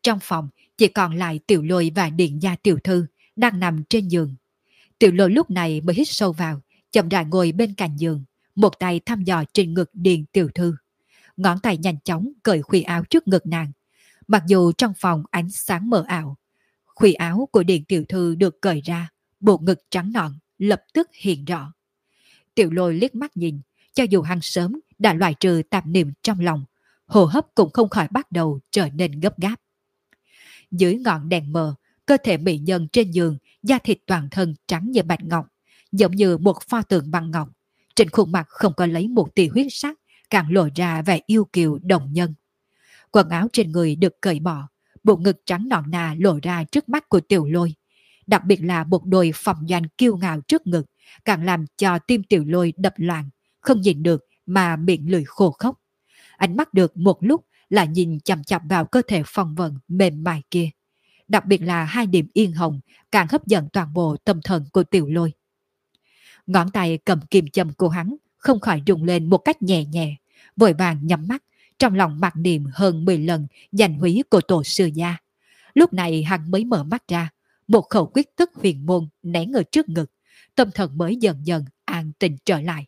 Trong phòng chỉ còn lại Tiểu Lôi và Điện Gia tiểu thư đang nằm trên giường. Tiểu Lôi lúc này mới hít sâu vào, chậm rãi ngồi bên cạnh giường, một tay thăm dò trên ngực Điện tiểu thư. Ngón tay nhanh chóng cởi khuy áo trước ngực nàng. Mặc dù trong phòng ánh sáng mờ ảo, khuy áo của Điện tiểu thư được cởi ra, bộ ngực trắng nõn lập tức hiện rõ. Tiểu Lôi liếc mắt nhìn, cho dù hắn sớm đã loại trừ tạp niệm trong lòng, hô hấp cũng không khỏi bắt đầu trở nên gấp gáp. Dưới ngọn đèn mờ, cơ thể mỹ nhân trên giường, da thịt toàn thân trắng như bạch ngọc, giống như một pho tượng bằng ngọc. Trên khuôn mặt không có lấy một tia huyết sắc, càng lộ ra vẻ yêu kiều động nhân. Quần áo trên người được cởi bỏ, bộ ngực trắng nõn nà lộ ra trước mắt của Tiểu Lôi. Đặc biệt là một đôi phòng doanh kiêu ngạo trước ngực, càng làm cho tim Tiểu Lôi đập loạn, không nhìn được mà miệng lưỡi khô khốc. Ánh mắt được một lúc là nhìn chằm chằm vào cơ thể phong vận mềm mại kia. Đặc biệt là hai điểm yên hồng càng hấp dẫn toàn bộ tâm thần của Tiểu Lôi. Ngón tay cầm kim châm của hắn không khỏi rung lên một cách nhẹ nhẹ, vội vàng nhắm mắt, trong lòng mặc niệm hơn 10 lần danh húy của tổ sư gia. Lúc này hắn mới mở mắt ra, một khẩu quyết tức huyền môn nén ở trước ngực, tâm thần mới dần dần an tĩnh trở lại.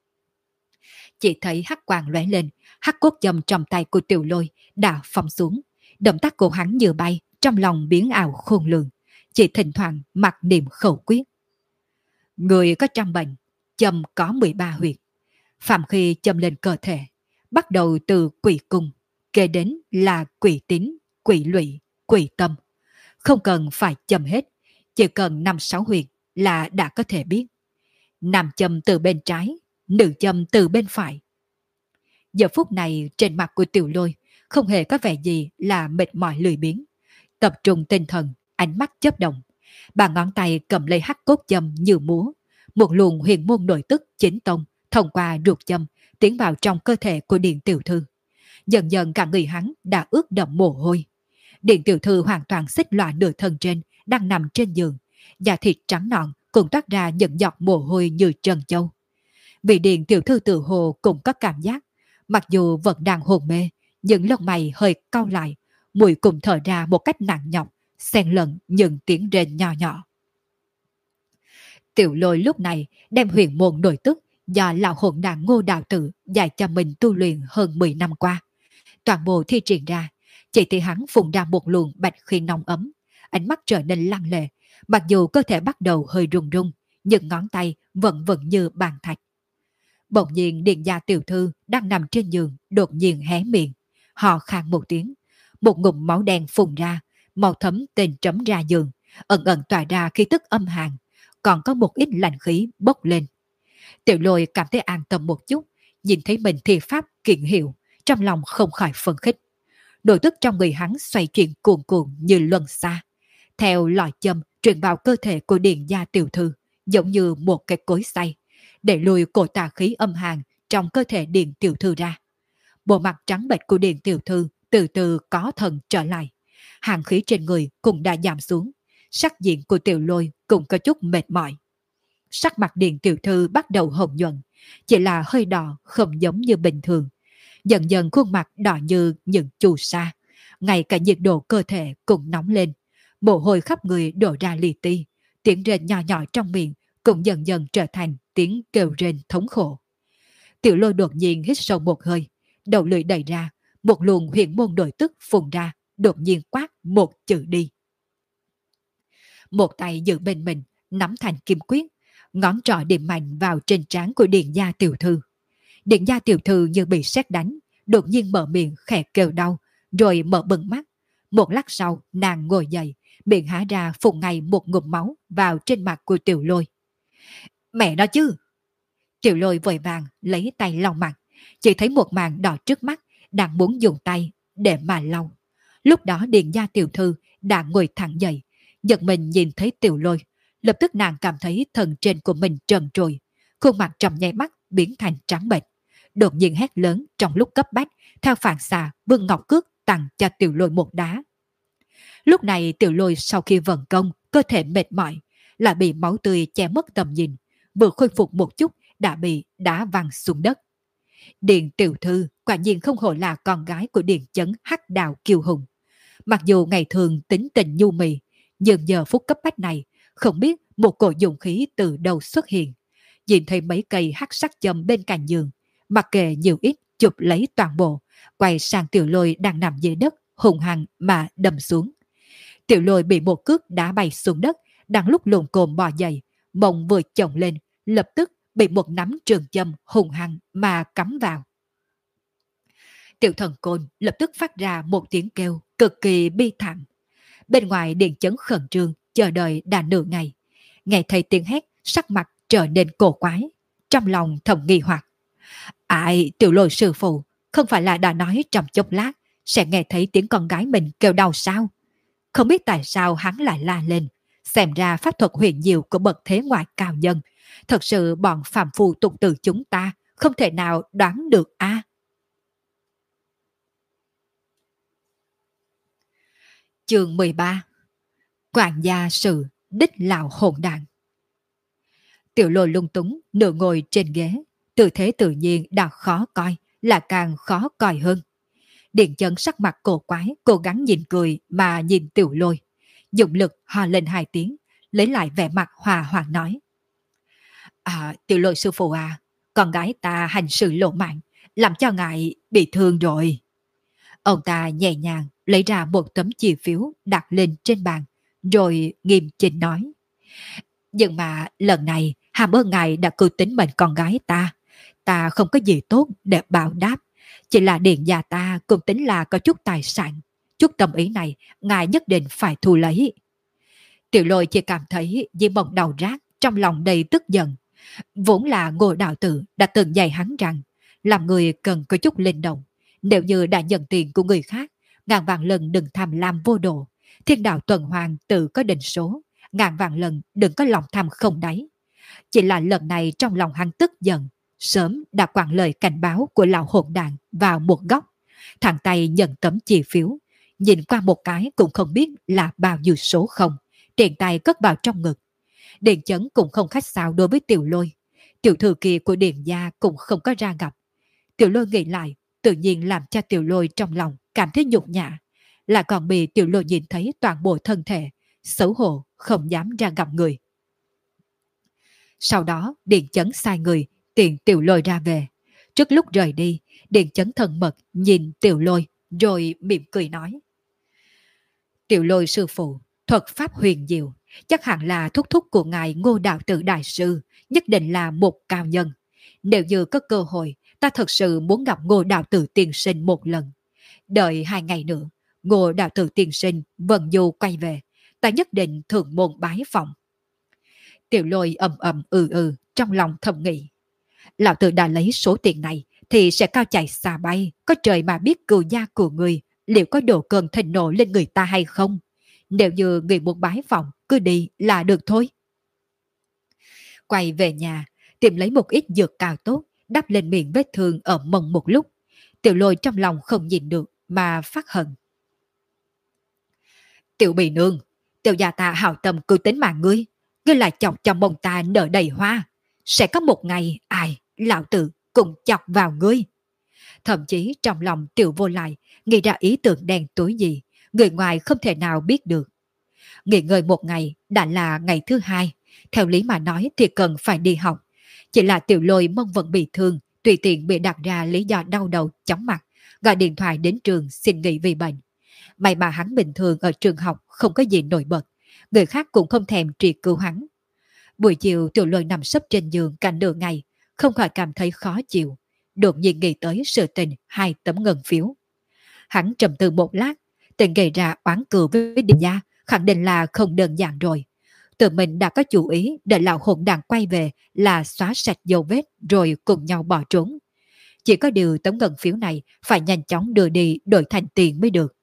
Chỉ thấy hắc quang lóe lên, hắc cốt châm trong tay của Tiểu Lôi đã phóng xuống, động tác của hắn như bay, trong lòng biến ảo khôn lường, chỉ thỉnh thoảng mặc niệm khẩu quyết. Người có trăm bệnh, châm có 13 huyệt. Phạm khi châm lên cơ thể, bắt đầu từ quỷ cung, kế đến là quỷ tín, quỷ lụy, quỷ tâm. Không cần phải châm hết, chỉ cần 5-6 huyệt là đã có thể biết. Nam châm từ bên trái, nữ châm từ bên phải. Giờ phút này trên mặt của Tiểu Lôi không hề có vẻ gì là mệt mỏi lười biếng. Tập trung tinh thần, ánh mắt chớp động. Bà ngón tay cầm lấy hắc cốt châm như múa. Một luồng huyền môn nội tức chính tông thông qua ruột châm tiến vào trong cơ thể của Điện tiểu thư. Dần dần cả người hắn đã ướt đẫm mồ hôi. Điện tiểu thư hoàn toàn xích lõa nửa thân trên, đang nằm trên giường. Da thịt trắng nõn cũng toát ra những giọt mồ hôi như trân châu. Vị Điện tiểu thư tự hồ cũng có cảm giác, mặc dù vẫn đang hôn mê, nhưng lông mày hơi cau lại, mũi cũng thở ra một cách nặng nhọc, xen lẫn những tiếng rên nhỏ nhỏ. Tiểu Lôi lúc này đem huyền môn nội tức do lão hồn đàn Ngô đạo tử dạy cho mình tu luyện hơn 10 năm qua, toàn bộ thi triển ra. Chỉ thì hắn phun ra một luồng bạch khí nóng ấm, ánh mắt trở nên lăng lệ, mặc dù cơ thể bắt đầu hơi run run, nhưng ngón tay vẫn như bàn thạch. Bỗng nhiên Điện Gia tiểu thư đang nằm trên giường đột nhiên hé miệng, họ khan một tiếng, một ngụm máu đen phun ra, màu thấm tên trấm ra giường, ẩn ẩn tỏa ra khí tức âm hàn, còn có một ít lạnh khí bốc lên. Tiểu Lôi cảm thấy an tâm một chút, nhìn thấy mình thi pháp kiện hiệu, trong lòng không khỏi phấn khích. Nội tức trong người hắn xoay chuyển cuồn cuộn như luân xa, theo lòi châm truyền vào cơ thể của Điện Gia tiểu thư, giống như một cái cối xay, để lùi cổ tà khí âm hàn trong cơ thể Điện tiểu thư ra. Bộ mặt trắng bệch của Điện tiểu thư từ từ có thần trở lại, hàn khí trên người cũng đã giảm xuống, sắc diện của Tiểu Lôi cũng có chút mệt mỏi. Sắc mặt Điện tiểu thư bắt đầu hồng nhuận, chỉ là hơi đỏ không giống như bình thường. Dần dần khuôn mặt đỏ như những chu sa, ngay cả nhiệt độ cơ thể cũng nóng lên, mồ hôi khắp người đổ ra li ti, tiếng rên nhỏ nhỏ trong miệng cũng dần dần trở thành tiếng kêu rên thống khổ. Tiểu Lôi đột nhiên hít sâu một hơi, đầu lưỡi đẩy ra, một luồng huyền môn nội tức phun ra, đột nhiên quát một chữ đi. Một tay giữ bên mình, nắm thành kim quyết, ngón trỏ điểm mạnh vào trên trán của Điện Gia tiểu thư. Điện Gia tiểu thư như bị sét đánh, đột nhiên mở miệng khẽ kêu đau, rồi mở bừng mắt. Một lát sau, nàng ngồi dậy, miệng há ra phun ngay một ngụm máu vào trên mặt của Tiểu Lôi. Mẹ nó chứ! Tiểu Lôi vội vàng lấy tay lau mặt, chỉ thấy một màn đỏ trước mắt, đang muốn dùng tay để mà lau. Lúc đó Điện Gia tiểu thư đã ngồi thẳng dậy, giật mình nhìn thấy Tiểu Lôi, lập tức nàng cảm thấy thần trên của mình trần trụi, khuôn mặt trong nháy mắt biến thành trắng bệch, đột nhiên hét lớn trong lúc cấp bách, theo phản xạ Vương Ngọc Cước tặng cho Tiểu Lôi một đá. Lúc này Tiểu Lôi sau khi vận công, cơ thể mệt mỏi, lại bị máu tươi che mất tầm nhìn, vừa khôi phục một chút đã bị đá văng xuống đất. Điện tiểu thư quả nhiên không hổ là con gái của Điện Chấn Hắc Đạo kiêu hùng. Mặc dù ngày thường tính tình nhu mì, nhưng giờ phút cấp bách này, không biết một cổ dụng khí từ đâu xuất hiện. Nhìn thấy mấy cây hắc sắc châm bên cạnh giường, mặc kệ nhiều ít chụp lấy toàn bộ, quay sang Tiểu Lôi đang nằm dưới đất, hùng hăng mà đâm xuống. Tiểu Lôi bị một cước đá bay xuống đất, đang lúc lồm cồm bò dậy, mông vừa chồng lên, lập tức bị một nắm trường châm hùng hăng mà cắm vào. Tiểu Thần Côn lập tức phát ra một tiếng kêu cực kỳ bi thảm. Bên ngoài Điện Chấn khẩn trương chờ đợi đã nửa ngày, nghe thấy tiếng hét, sắc mặt trở nên cổ quái, trong lòng thầm nghi hoặc. Ai, Tiểu Lôi sư phụ, không phải là đã nói trong chốc lát sẽ nghe thấy tiếng con gái mình kêu đau sao? Không biết tại sao hắn lại la lên. Xem ra pháp thuật huyền diệu của bậc thế ngoại cao nhân, thật sự bọn phàm phu tục tử chúng ta không thể nào đoán được a. Chương 13. Quản gia sự đích lão hồn đàn. Tiểu Lôi lung túng nửa ngồi trên ghế, tư thế tự nhiên đã khó coi, là càng khó coi hơn. Điện Chấn sắc mặt cổ quái, cố gắng nhìn cười mà nhìn Tiểu Lôi, dụng lực ho lên 2 tiếng, lấy lại vẻ mặt hòa hoãn nói: Tiểu Lôi sư phụ à, con gái ta hành sự lộ mạng, làm cho ngài bị thương rồi. Ông ta nhẹ nhàng lấy ra một tấm chi phiếu đặt lên trên bàn, rồi nghiêm chỉnh nói: Nhưng mà lần này hàm ơn ngài đã cứu tính mệnh con gái ta. Ta không có gì tốt để báo đáp, chỉ là điện gia ta cũng tính là có chút tài sản. Chút tâm ý này ngài nhất định phải thu lấy. Tiểu Lôi chỉ cảm thấy như bồng đầu rác, trong lòng đầy tức giận. Vốn là Ngô đạo tử đã từng dạy hắn rằng làm người cần có chút linh động. Nếu như đã nhận tiền của người khác, ngàn vạn lần đừng tham lam vô độ. Thiên đạo tuần hoàn tự có định số, ngàn vạn lần đừng có lòng tham không đáy. Chỉ là lần này trong lòng hắn tức giận, sớm đã quẳng lời cảnh báo của lão hỗn đàn vào một góc. Thẳng tay nhận tấm chi phiếu, nhìn qua một cái cũng không biết là bao nhiêu số không, tiền tay cất vào trong ngực. Điện Chấn cũng không khách sáo đối với Tiểu Lôi. Tiểu thư kia của Điện gia cũng không có ra gặp. Tiểu Lôi nghĩ lại, tự nhiên làm cho Tiểu Lôi trong lòng cảm thấy nhục nhã, là còn bị Tiểu Lôi nhìn thấy toàn bộ thân thể, xấu hổ không dám ra gặp người. Sau đó Điện Chấn sai người tiện Tiểu Lôi ra về. Trước lúc rời đi, Điện Chấn thân mật nhìn Tiểu Lôi rồi mỉm cười nói: Tiểu Lôi sư phụ, thuật pháp huyền diệu, chắc hẳn là thúc thúc của ngài Ngô đạo tử đại sư, nhất định là một cao nhân. Nếu như có cơ hội, ta thật sự muốn gặp Ngô đạo tử tiên sinh một lần. Đợi 2 ngày nữa, Ngô đạo tử tiên sinh vần du quay về, ta nhất định thượng môn bái phòng. Tiểu Lôi ầm ầm trong lòng thầm nghĩ: Lão tử đã lấy số tiền này thì sẽ cao chạy xa bay, có trời mà biết cừu gia của người liệu có đổ cơn thịnh nộ lên người ta hay không. Nếu như người muốn bái phòng, cứ đi là được thôi. Quay về nhà, tìm lấy một ít dược cao tốt, đắp lên miệng vết thương ở mông một lúc. Tiểu Lôi trong lòng không nhìn được mà phát hận. Tiểu Bì Nương, tiểu gia ta hào tâm cứu tính mạng ngươi, ngươi lại chọc cho mông ta nở đầy hoa. Sẽ có một ngày ai, lão tử cùng chọc vào ngươi. Thậm chí trong lòng Tiểu Vô Lại nghĩ ra ý tưởng đen tối gì, người ngoài không thể nào biết được. Nghỉ ngơi một ngày đã là ngày thứ 2, theo lý mà nói thì cần phải đi học. Chỉ là Tiểu Lôi mông vẫn bị thương, tùy tiện bị đặt ra lý do đau đầu chóng mặt, gọi điện thoại đến trường xin nghỉ vì bệnh. May mà hắn bình thường ở trường học không có gì nổi bật, người khác cũng không thèm trị cứu hắn. Buổi chiều Tiểu Lôi nằm sấp trên giường cả nửa ngày, không khỏi cảm thấy khó chịu, đột nhiên nghĩ tới sự tình 2 tấm ngân phiếu. Hắn trầm tư một lát, tình gây ra oán cừu với Điện gia khẳng định là không đơn giản rồi. Tự mình đã có chủ ý để lão hỗn đàn quay về là xóa sạch dấu vết rồi cùng nhau bỏ trốn. Chỉ có điều tấm ngân phiếu này phải nhanh chóng đưa đi đổi thành tiền mới được.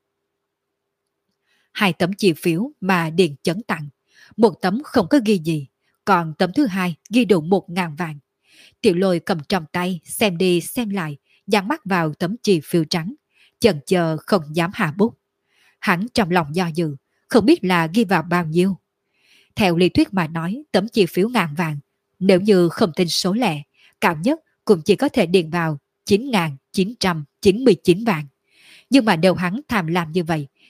2 tấm chi phiếu mà Điện Chấn tặng, một tấm không có ghi gì, còn tấm thứ 2 ghi đủ 1.000 vàng. Tiểu Lôi cầm trong tay xem đi xem lại, dán mắt vào tấm chi phiếu trắng, chần chờ không dám hạ bút. Hắn trong lòng do dự, không biết là ghi vào bao nhiêu. Theo lý thuyết mà nói, tấm chi phiếu 1.000 vàng, nếu như không tin số lẻ, cao nhất cũng chỉ có thể điền vào 9.999 vàng. Nhưng mà nếu hắn tham lam như vậy,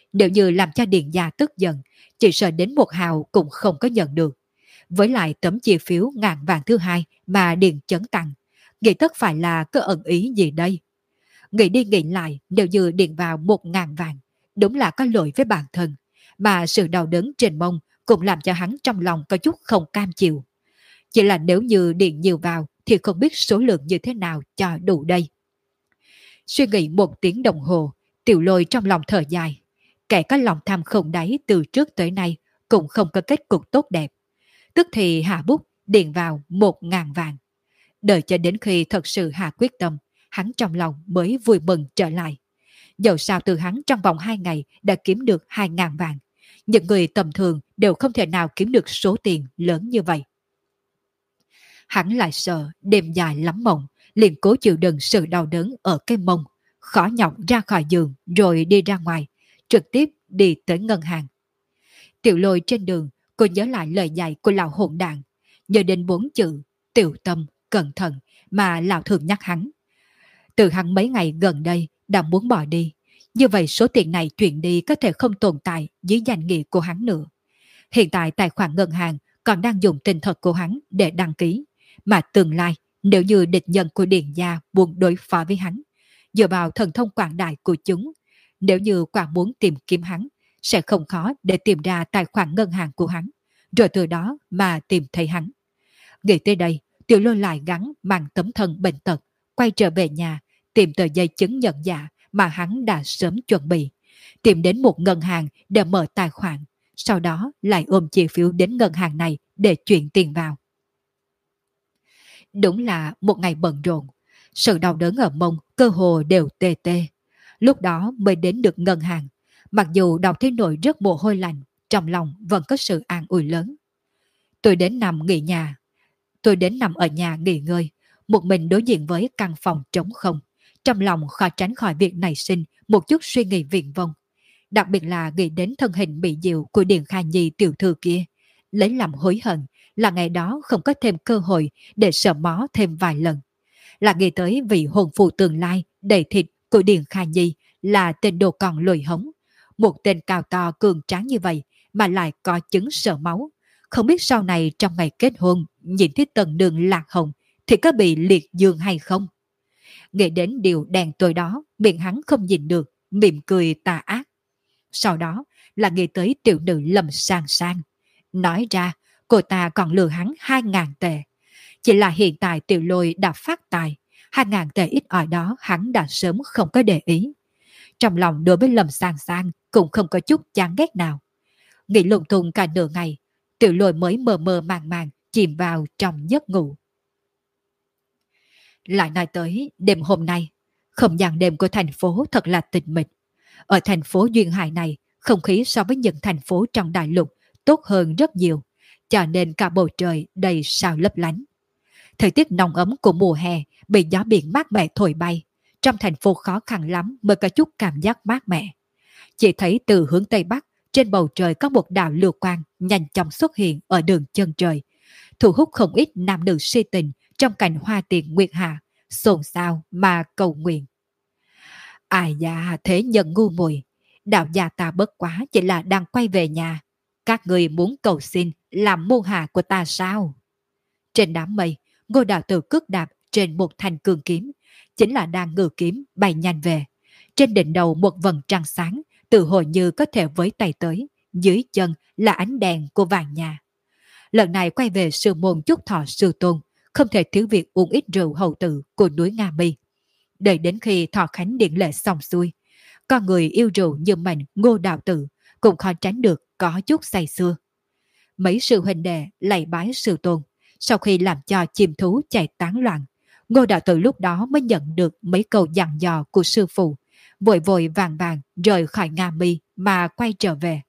Nếu như làm cho Điền gia tức giận, chỉ sợ đến một hào cũng không có nhận được. Với lại tấm chi phiếu ngàn vàng thứ hai mà Điền Chấn tặng, nghĩ tất phải là có ẩn ý gì đây. Nghĩ đi nghĩ lại, nếu như Điền vào 1.000 vàng, đúng là có lỗi với bản thân, mà sự đau đớn trên mông cũng làm cho hắn trong lòng có chút không cam chịu. Chỉ là nếu như Điền nhiều vào thì không biết số lượng như thế nào cho đủ đây. Suy nghĩ 1 tiếng đồng hồ, Tiểu Lôi trong lòng thở dài. Kẻ có lòng tham không đáy từ trước tới nay cũng không có kết cục tốt đẹp. Tức thì hạ bút điền vào 1.000 vàng. Đợi cho đến khi thật sự hạ quyết tâm, hắn trong lòng mới vui mừng trở lại. Dẫu sao từ hắn trong vòng 2 ngày đã kiếm được 2.000 vàng. Những người tầm thường đều không thể nào kiếm được số tiền lớn như vậy. Hắn lại sợ đêm dài lắm mộng, liền cố chịu đựng sự đau đớn ở cái mông, khó nhọc ra khỏi giường rồi đi ra ngoài, trực tiếp đi tới ngân hàng. Tiểu Lôi trên đường, cô nhớ lại lời dạy của lão hỗn đàn, nhớ đến 4 chữ tiểu tâm, cẩn thận mà lão thường nhắc hắn. Từ hắn mấy ngày gần đây đã muốn bỏ đi, như vậy số tiền này chuyển đi có thể không tồn tại dưới danh nghĩa của hắn nữa. Hiện tại tài khoản ngân hàng còn đang dùng tên thật của hắn để đăng ký, mà tương lai nếu như địch nhân của Điền gia muốn đối phó với hắn, dựa vào thần thông quảng đại của chúng, nếu như quảng muốn tìm kiếm hắn, sẽ không khó để tìm ra tài khoản ngân hàng của hắn, rồi từ đó mà tìm thấy hắn. Nghĩ tới đây, Tiểu Lôi lại gắn mang tấm thân bệnh tật, quay trở về nhà, tìm tờ giấy chứng nhận giả mà hắn đã sớm chuẩn bị, tìm đến một ngân hàng để mở tài khoản, sau đó lại ôm chi phiếu đến ngân hàng này để chuyển tiền vào. Đúng là một ngày bận rộn, sự đau đớn ở mông cơ hồ đều tê tê. Lúc đó mới đến được ngân hàng, mặc dù đọc thấy nổi rất mồ hôi lạnh, trong lòng vẫn có sự an ủi lớn. Tôi đến nằm nghỉ nhà, tôi đến nằm ở nhà nghỉ ngơi, một mình đối diện với căn phòng trống không. Trong lòng khó tránh khỏi việc nảy sinh một chút suy nghĩ viển vông. Đặc biệt là nghĩ đến thân hình mỹ diệu của Điền Kha Nhi tiểu thư kia. Lấy làm hối hận là ngày đó không có thêm cơ hội để sờ mó thêm vài lần. Là nghĩ tới vị hồn phù tương lai đầy thịt của Điền Kha Nhi là tên đồ con lồi hống. Một tên cao to cường tráng như vậy mà lại có chứng sợ máu. Không biết sau này trong ngày kết hôn nhìn thấy tần đường lạc hồng thì có bị liệt dương hay không? Nghĩ đến điều đen tối đó, miệng hắn không nhìn được, mỉm cười tà ác. Sau đó là nghĩ tới tiểu nữ Lâm Sang Sang. Nói ra, cô ta còn lừa hắn 2.000 tệ. Chỉ là hiện tại Tiểu Lôi đã phát tài, 2.000 tệ ít ỏi đó hắn đã sớm không có để ý. Trong lòng đối với Lâm Sang Sang cũng không có chút chán ghét nào. Nghĩ lung tung cả nửa ngày, Tiểu Lôi mới mờ mờ màng màng chìm vào trong giấc ngủ. Lại nói tới đêm hôm nay, không gian đêm của thành phố thật là tịch mịch. Ở thành phố Duyên Hải này, không khí so với những thành phố trong đại lục tốt hơn rất nhiều, cho nên cả bầu trời đầy sao lấp lánh. Thời tiết nóng ấm của mùa hè bị gió biển mát mẻ thổi bay, trong thành phố khó khăn lắm mới có chút cảm giác mát mẻ. Chỉ thấy từ hướng Tây Bắc, trên bầu trời có một đạo lưu quang nhanh chóng xuất hiện ở đường chân trời, thu hút không ít nam nữ si tình trong cảnh hoa tiền nguyệt hạ, xôn xao mà cầu nguyện. Ai da thế nhân ngu muội, đạo gia ta bất quá chỉ là đang quay về nhà. Các người muốn cầu xin làm môn hạ của ta sao? Trên đám mây, Ngô đạo tử cước đạp trên một thanh cương kiếm, chính là đang ngự kiếm bay nhanh về. Trên đỉnh đầu một vầng trăng sáng, tự hồi như có thể với tay tới, dưới chân là ánh đèn của vàng nhà. Lần này quay về sư môn Chúc Thọ sư tôn, không thể thiếu việc uống ít rượu hậu tự của núi Nga Mi. Đợi đến khi thọ khánh điện lễ xong xuôi, con người yêu rượu như mình Ngô đạo tử cũng khó tránh được có chút say sưa. Mấy sư huynh đệ lạy bái sư tôn, sau khi làm cho chim thú chạy tán loạn, Ngô đạo tử lúc đó mới nhận được mấy câu dặn dò của sư phụ, vội vội vàng vàng rời khỏi Nga Mi mà quay trở về.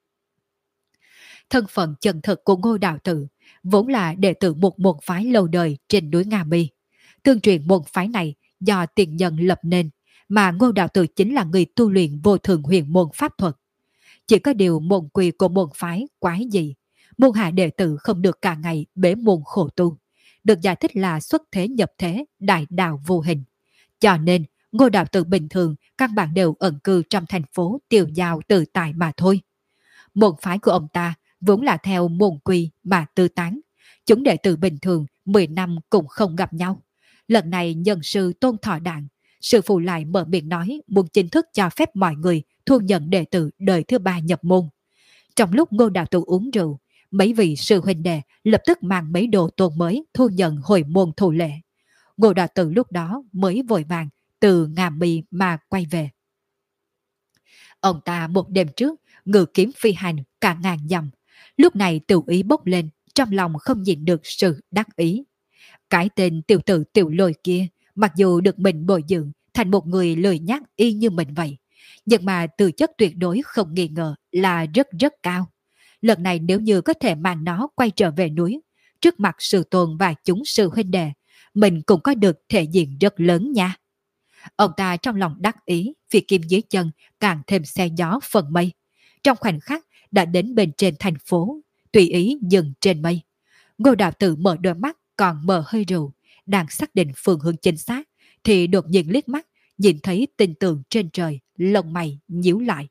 Thân phận chân thực của Ngô đạo tử vốn là đệ tử một môn phái lâu đời trên núi Nga Mi. Tương truyền môn phái này do tiền nhân lập nên, mà Ngô đạo tử chính là người tu luyện vô thượng huyền môn pháp thuật. Chỉ có điều môn quy của môn phái quái dị, môn hạ đệ tử không được cả ngày bế môn khổ tu, được giải thích là xuất thế nhập thế, đại đạo vô hình. Cho nên Ngô đạo tử bình thường các bạn đều ẩn cư trong thành phố tiêu dao tự tại mà thôi. Môn phái của ông ta vốn là theo môn quy mà tư tán. Chúng đệ tử bình thường 10 năm cũng không gặp nhau. Lần này nhân sư Tôn Thọ Đạn, sư phụ lại mở miệng nói muốn chính thức cho phép mọi người thu nhận đệ tử đời thứ ba nhập môn. Trong lúc Ngô đạo tử uống rượu, mấy vị sư huynh đệ lập tức mang mấy đồ tôn mới thu nhận hồi môn thủ lệ. Ngô đạo tử lúc đó mới vội vàng từ Ngà Mì mà quay về. Ông ta một đêm trước ngự kiếm phi hành cả ngàn dặm, lúc này tiểu ý bốc lên, trong lòng không nhịn được sự đắc ý. Cái tên tiểu tử tiểu lôi kia, mặc dù được mình bồi dưỡng thành một người lười nhác y như mình vậy, nhưng mà tư chất tuyệt đối không nghi ngờ là rất rất cao. Lần này nếu như có thể mang nó quay trở về núi, trước mặt sư tôn và chúng sư huynh đệ, mình cũng có được thể diện rất lớn nha. Ông ta trong lòng đắc ý, phi kim dưới chân càng thêm xe gió phần mây. Trong khoảnh khắc đã đến bên trên thành phố, tùy ý dừng trên mây. Ngô đạo tử mở đôi mắt còn mở hơi rượu, đang xác định phương hướng chính xác, thì đột nhiên liếc mắt, nhìn thấy tinh tường trên trời, lông mày nhíu lại.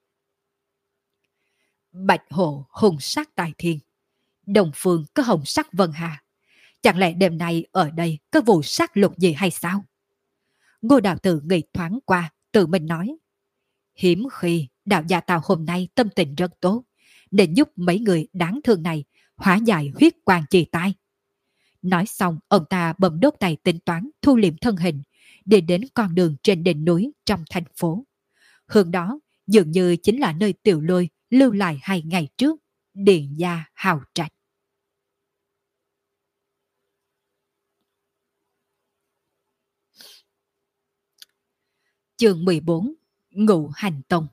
Bạch hồ hùng sắc tài thiên, đồng phương có hồng sắc vân hà. Chẳng lẽ đêm nay ở đây có vụ sát lục gì hay sao? Ngô đạo tử nghĩ thoáng qua, tự mình nói. Hiếm khi đạo gia Tào hôm nay tâm tình rất tốt, nên giúp mấy người đáng thương này hóa giải huyết quang trì tai. Nói xong, ông ta bấm đốt tay tính toán thu liệm thân hình, đi đến con đường trên đỉnh núi trong thành phố. Hướng đó dường như chính là nơi Tiểu Lôi lưu lại 2 ngày trước, Điện Gia Hào Trạch. Chương 14: Ngũ Hành Tông.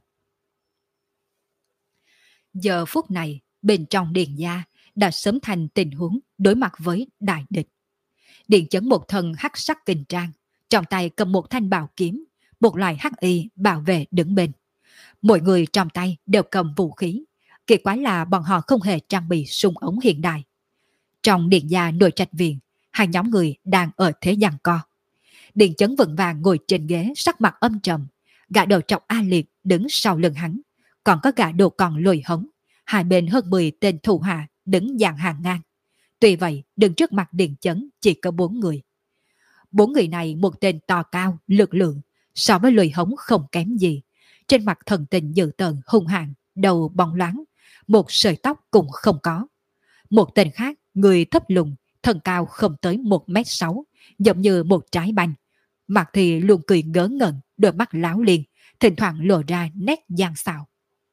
Giờ phút này, bên trong Điện Gia đã sớm thành tình huống đối mặt với đại địch. Điện Chấn một thân hắc sắc kình trang, trong tay cầm một thanh bảo kiếm, một loại hắc y bảo vệ đứng bên. Mỗi người trong tay đều cầm vũ khí, kỳ quái là bọn họ không hề trang bị súng ống hiện đại. Trong Điện Gia nội trạch viện, 2 nhóm người đang ở thế giằng co. Điện Chấn vững vàng ngồi trên ghế, sắc mặt âm trầm, gã đầu trọc A Liệt đứng sau lưng hắn, còn có gã đồ còn lùi hống, 2 bên hơn 10 tên thủ hạ đứng dàn hàng ngang. Tuy vậy, đứng trước mặt Điện Chấn chỉ có 4 người. 4 người này một tên to cao, lực lượng, so với lùi hống không kém gì. Trên mặt thần tình dữ tợn hung hãn, đầu bóng loáng, một sợi tóc cũng không có. Một tên khác, người thấp lùn, thân cao không tới 1m6, giống như một trái banh. Mặt thì luôn cười ngớ ngẩn, đôi mắt láo liên, thỉnh thoảng lộ ra nét gian xảo.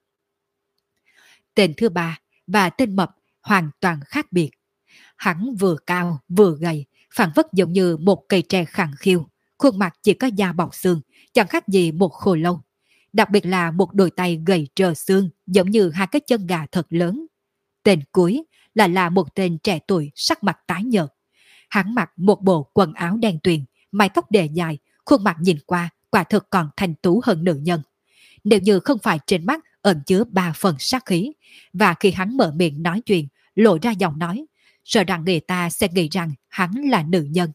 Tên thứ ba và tên mập hoàn toàn khác biệt. Hắn vừa cao vừa gầy, phản phất giống như một cây tre khẳng khiu, khuôn mặt chỉ có da bọc xương, chẳng khác gì một khô lâu. Đặc biệt là một đôi tay gầy trơ xương, giống như 2 cái chân gà thật lớn. Tên cuối là một tên trẻ tuổi sắc mặt tái nhợt. Hắn mặc một bộ quần áo đen tuyền, mái tóc để dài, khuôn mặt nhìn qua quả thực còn thanh tú hơn nữ nhân. Nếu như không phải trên mắt ẩn chứa 3 phần sát khí, và khi hắn mở miệng nói chuyện, lộ ra giọng nói, sợ rằng người ta sẽ nghĩ rằng hắn là nữ nhân.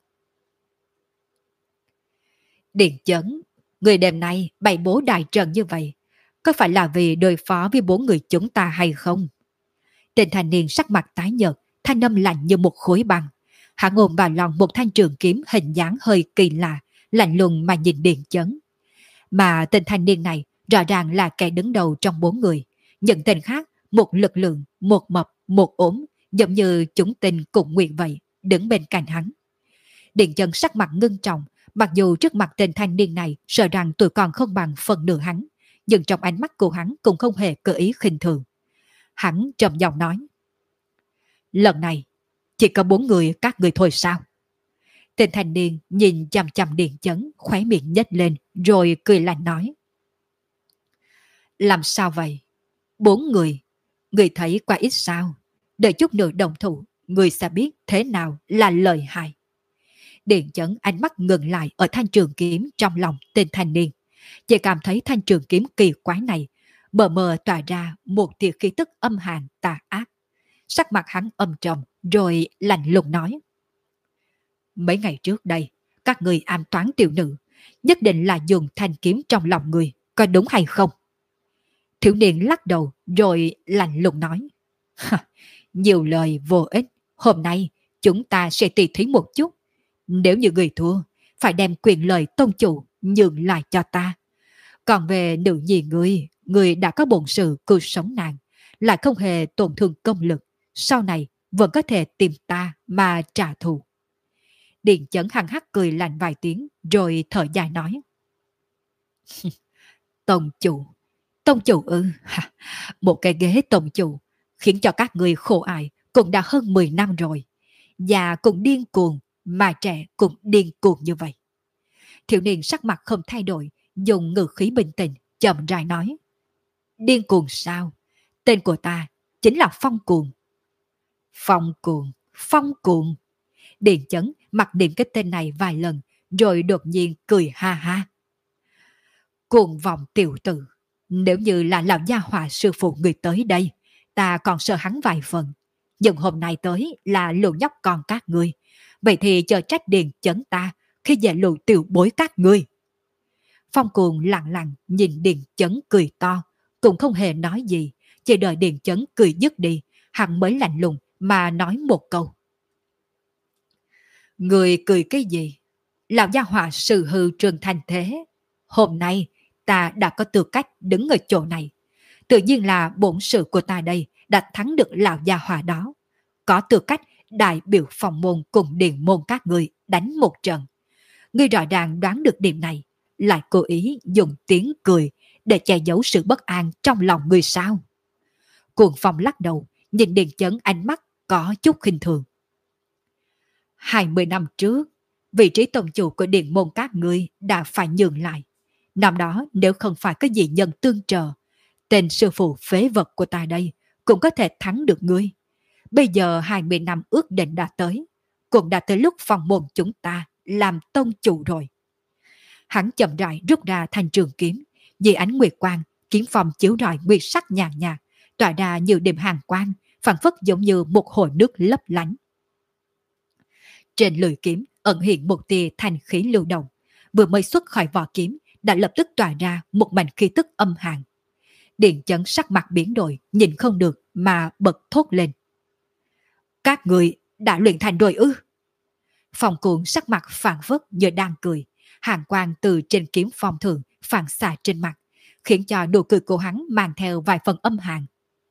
Điện Chấn, người đêm nay bày bố đại trận như vậy, có phải là vì đối phó với 4 người chúng ta hay không? Tên thanh niên sắc mặt tái nhợt, thanh âm lạnh như một khối băng. Hắn ôm vào lòng một thanh trường kiếm hình dáng hơi kỳ lạ, lạnh lùng mà nhìn Điện Chấn. Mà tên thanh niên này rõ ràng là kẻ đứng đầu trong 4 người. Những tên khác, một lực lượng, một mập, một ốm, giống như chúng tình cùng nguyện vậy, đứng bên cạnh hắn. Điện Chấn sắc mặt ngưng trọng, mặc dù trước mặt tên thanh niên này sợ rằng tuổi còn không bằng phần nửa hắn, nhưng trong ánh mắt của hắn cũng không hề cơ ý khinh thường. Hắn trầm giọng nói: Lần này, chỉ có 4 người các người thôi sao? Tên thanh niên nhìn chằm chằm Điện Chấn, khóe miệng nhếch lên, rồi cười lạnh nói: Làm sao vậy? 4 người, người thấy quá ít sao? Đợi chút nữa đồng thủ, người sẽ biết thế nào là lợi hại. Điện Chấn ánh mắt ngừng lại ở thanh trường kiếm trong lòng tên thanh niên. Chỉ cảm thấy thanh trường kiếm kỳ quái này mờ mờ tỏa ra một tia khí tức âm hàn tà ác. Sắc mặt hắn âm trầm, rồi lạnh lùng nói: Mấy ngày trước đây, các người ám toán tiểu nữ, nhất định là dùng thanh kiếm trong lòng người, có đúng hay không? Thiếu niên lắc đầu rồi lạnh lùng nói. Nhiều lời vô ích, hôm nay chúng ta sẽ tỉ thí một chút. Nếu như người thua, phải đem quyền lợi tông chủ nhường lại cho ta. Còn về nữ nhi người đã có bổn sự cứu sống nàng, lại không hề tổn thương công lực, sau này vẫn có thể tìm ta mà trả thù. Điện Chấn hăng hắc cười lạnh vài tiếng rồi thở dài nói. Tông chủ, tông chủ ư, một cái ghế tông chủ khiến cho các người khổ ải cũng đã hơn 10 năm rồi. Già cũng điên cuồng, mà trẻ cũng điên cuồng như vậy. Thiếu niên sắc mặt không thay đổi, dùng ngữ khí bình tĩnh, chậm rãi nói. Điên cuồng sao? Tên của ta chính là Phong Cuồng. Phong Cuồng, Phong Cuồng. Điện Chấn mặc niệm cái tên này vài lần, rồi đột nhiên cười ha ha. Cuồng vọng tiểu tử, nếu như là lão gia hỏa sư phụ người tới đây, ta còn sợ hắn vài phần. Nhưng hôm nay tới là lũ nhóc con các ngươi, vậy thì chờ trách Điện Chấn ta khi về lũ tiểu bối các ngươi. Phong Cuồng lặng lặng nhìn Điện Chấn cười to, cũng không hề nói gì, chỉ đợi Điện Chấn cười dứt đi, hắn mới lạnh lùng mà nói một câu. Người cười cái gì? Lão gia hỏa sự hư trường thành thế. Hôm nay ta đã có tư cách đứng ở chỗ này. Tự nhiên là bổn sự của ta đây đã thắng được lão gia hỏa đó. Có tư cách đại biểu phòng môn cùng điện môn các người đánh một trận. Ngươi rõ ràng đoán được điểm này, lại cố ý dùng tiếng cười để che giấu sự bất an trong lòng người sao? Cuồng Phong lắc đầu, nhìn Điện Chấn ánh mắt có chút khinh thường. 20 năm trước, vị trí tông chủ của điện môn các ngươi đã phải nhường lại. Năm đó nếu không phải có gì nhân tương trợ, tên sư phụ phế vật của ta đây cũng có thể thắng được ngươi. Bây giờ 20 năm ước định đã tới, cũng đã tới lúc phòng môn chúng ta làm tông chủ rồi. Hắn chậm rãi rút ra thanh trường kiếm, dưới ánh nguyệt quang, kiếm phong chiếu rọi nguyệt sắc nhàn nhạt, tỏa ra nhiều điểm hàn quang, phảng phất giống như một hồ nước lấp lánh. Trên lưỡi kiếm ẩn hiện một tia thanh khí lưu động, vừa mới xuất khỏi vỏ kiếm đã lập tức tỏa ra một mảnh khí tức âm hàn. Điện Chấn sắc mặt biến đổi, nhìn không được mà bật thốt lên. Các người đã luyện thành rồi ư? Phong Cuồng sắc mặt phảng phất như đang cười, hàn quang từ trên kiếm phong thường phản xạ trên mặt, khiến cho nụ cười của hắn mang theo vài phần âm hàn.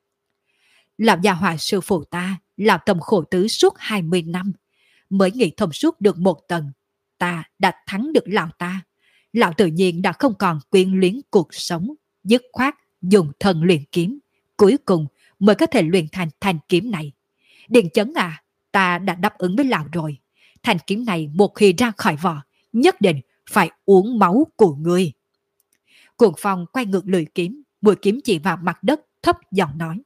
Lão gia hỏa sư phụ ta lão tầm khổ tứ suốt 20 năm, mới nghĩ thông suốt được một tầng, ta đã thắng được lão ta. Lão tự nhiên đã không còn quyến luyến cuộc sống, dứt khoát dùng thần luyện kiếm, cuối cùng mới có thể luyện thành thanh kiếm này. Điện Chấn à, ta đã đáp ứng với lão rồi. Thanh kiếm này một khi ra khỏi vỏ, nhất định phải uống máu của ngươi. Cuồng Phong quay ngược lưỡi kiếm, mũi kiếm chỉ vào mặt đất, thấp giọng nói.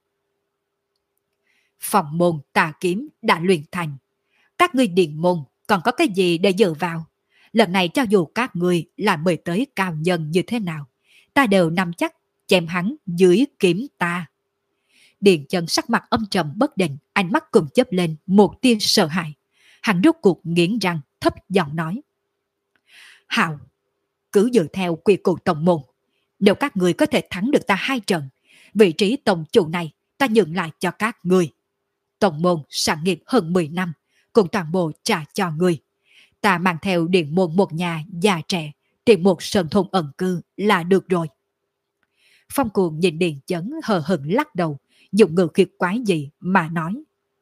Phòng môn tà kiếm đã luyện thành. Các ngươi điện môn còn có cái gì để dựa vào? Lần này cho dù các ngươi là mời tới cao nhân như thế nào, ta đều nắm chắc chém hắn dưới kiếm ta. Điện Chấn sắc mặt âm trầm bất định, ánh mắt cùng chớp lên một tia sợ hãi. Hắn rốt cuộc nghiến răng, thấp giọng nói. Hạo, cứ dựa theo quy củ tổng môn. Nếu các người có thể thắng được ta 2 trận, vị trí tổng chủ này ta nhường lại cho các người. Tổng môn sản nghiệp hơn 10 năm, cùng toàn bộ trả cho người. Ta mang theo điện môn một nhà già trẻ, tìm một sơn thôn ẩn cư là được rồi. Phong Cuồng nhìn Điện Chấn hờ hững lắc đầu, dùng ngữ khí quái dị mà nói.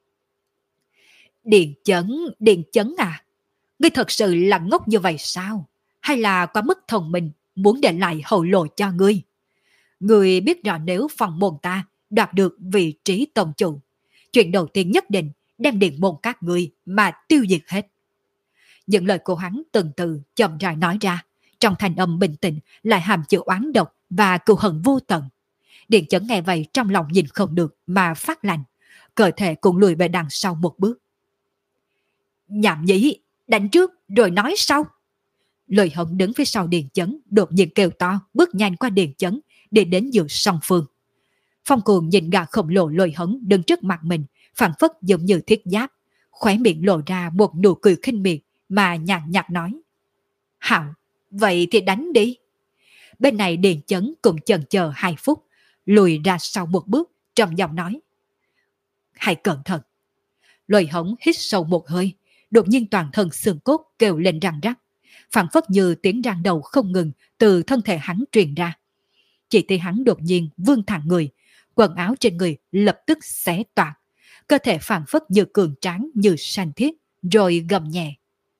Điện Chấn à, ngươi thật sự là ngốc như vậy sao? Hay là quá mức thông minh, muốn để lại hậu lộ cho ngươi? Ngươi biết rõ nếu phòng môn ta đoạt được vị trí tổng chủ, chuyện đầu tiên nhất định đem điện môn các ngươi mà tiêu diệt hết. Những lời của hắn từng từ chậm rãi nói ra, trong thanh âm bình tĩnh lại hàm chứa oán độc và cừu hận vô tận. Điện Chấn nghe vậy trong lòng nhìn không được mà phát lạnh, cơ thể cũng lùi về đằng sau một bước. Nhảm nhí, đánh trước rồi nói sau. Lời hận đứng phía sau Điện Chấn đột nhiên kêu to, bước nhanh qua Điện Chấn để đến giữa song phương. Phong Cuồng nhìn gã khổng lồ Lôi Hấn đứng trước mặt mình, phảng phất giống như thiết giáp, khóe miệng lộ ra một nụ cười khinh miệt mà nhàn nhạt nói. Hạo, Vậy thì đánh đi. Bên này Điền Chấn cũng chần chờ 2 phút, lùi ra sau một bước, trầm giọng nói. Hãy cẩn thận. Lôi Hống hít sâu một hơi, đột nhiên toàn thân xương cốt kêu lên răng rắc, phảng phất như tiếng răng đầu không ngừng từ thân thể hắn truyền ra. Chỉ thấy hắn đột nhiên vươn thẳng người, quần áo trên người lập tức xé toạc, cơ thể phảng phất như cường tráng như sanh thiết, rồi gầm nhẹ.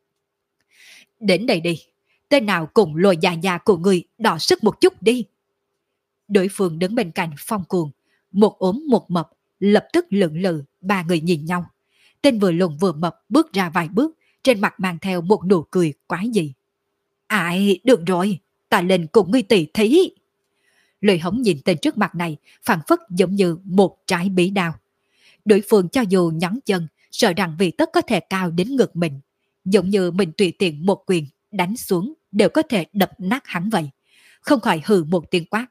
Đến đây đi, tên nào cùng Lôi già già của người đọ sức một chút đi. Đối phương đứng bên cạnh Phong Cuồng, một ốm một mập, lập tức lưỡng lự, ba người nhìn nhau. Tên vừa lùn vừa mập bước ra vài bước, trên mặt mang theo một nụ cười quái dị. Ai, được rồi, ta lên cùng ngươi tỉ thí. Lôi Hống nhìn tên trước mặt này, phảng phất giống như một trái bí đao. Đối phương cho dù nhón chân, sợ rằng vì tất có thể cao đến ngực mình, giống như mình tùy tiện một quyền đánh xuống đều có thể đập nát hắn vậy. Không khỏi hừ một tiếng quát.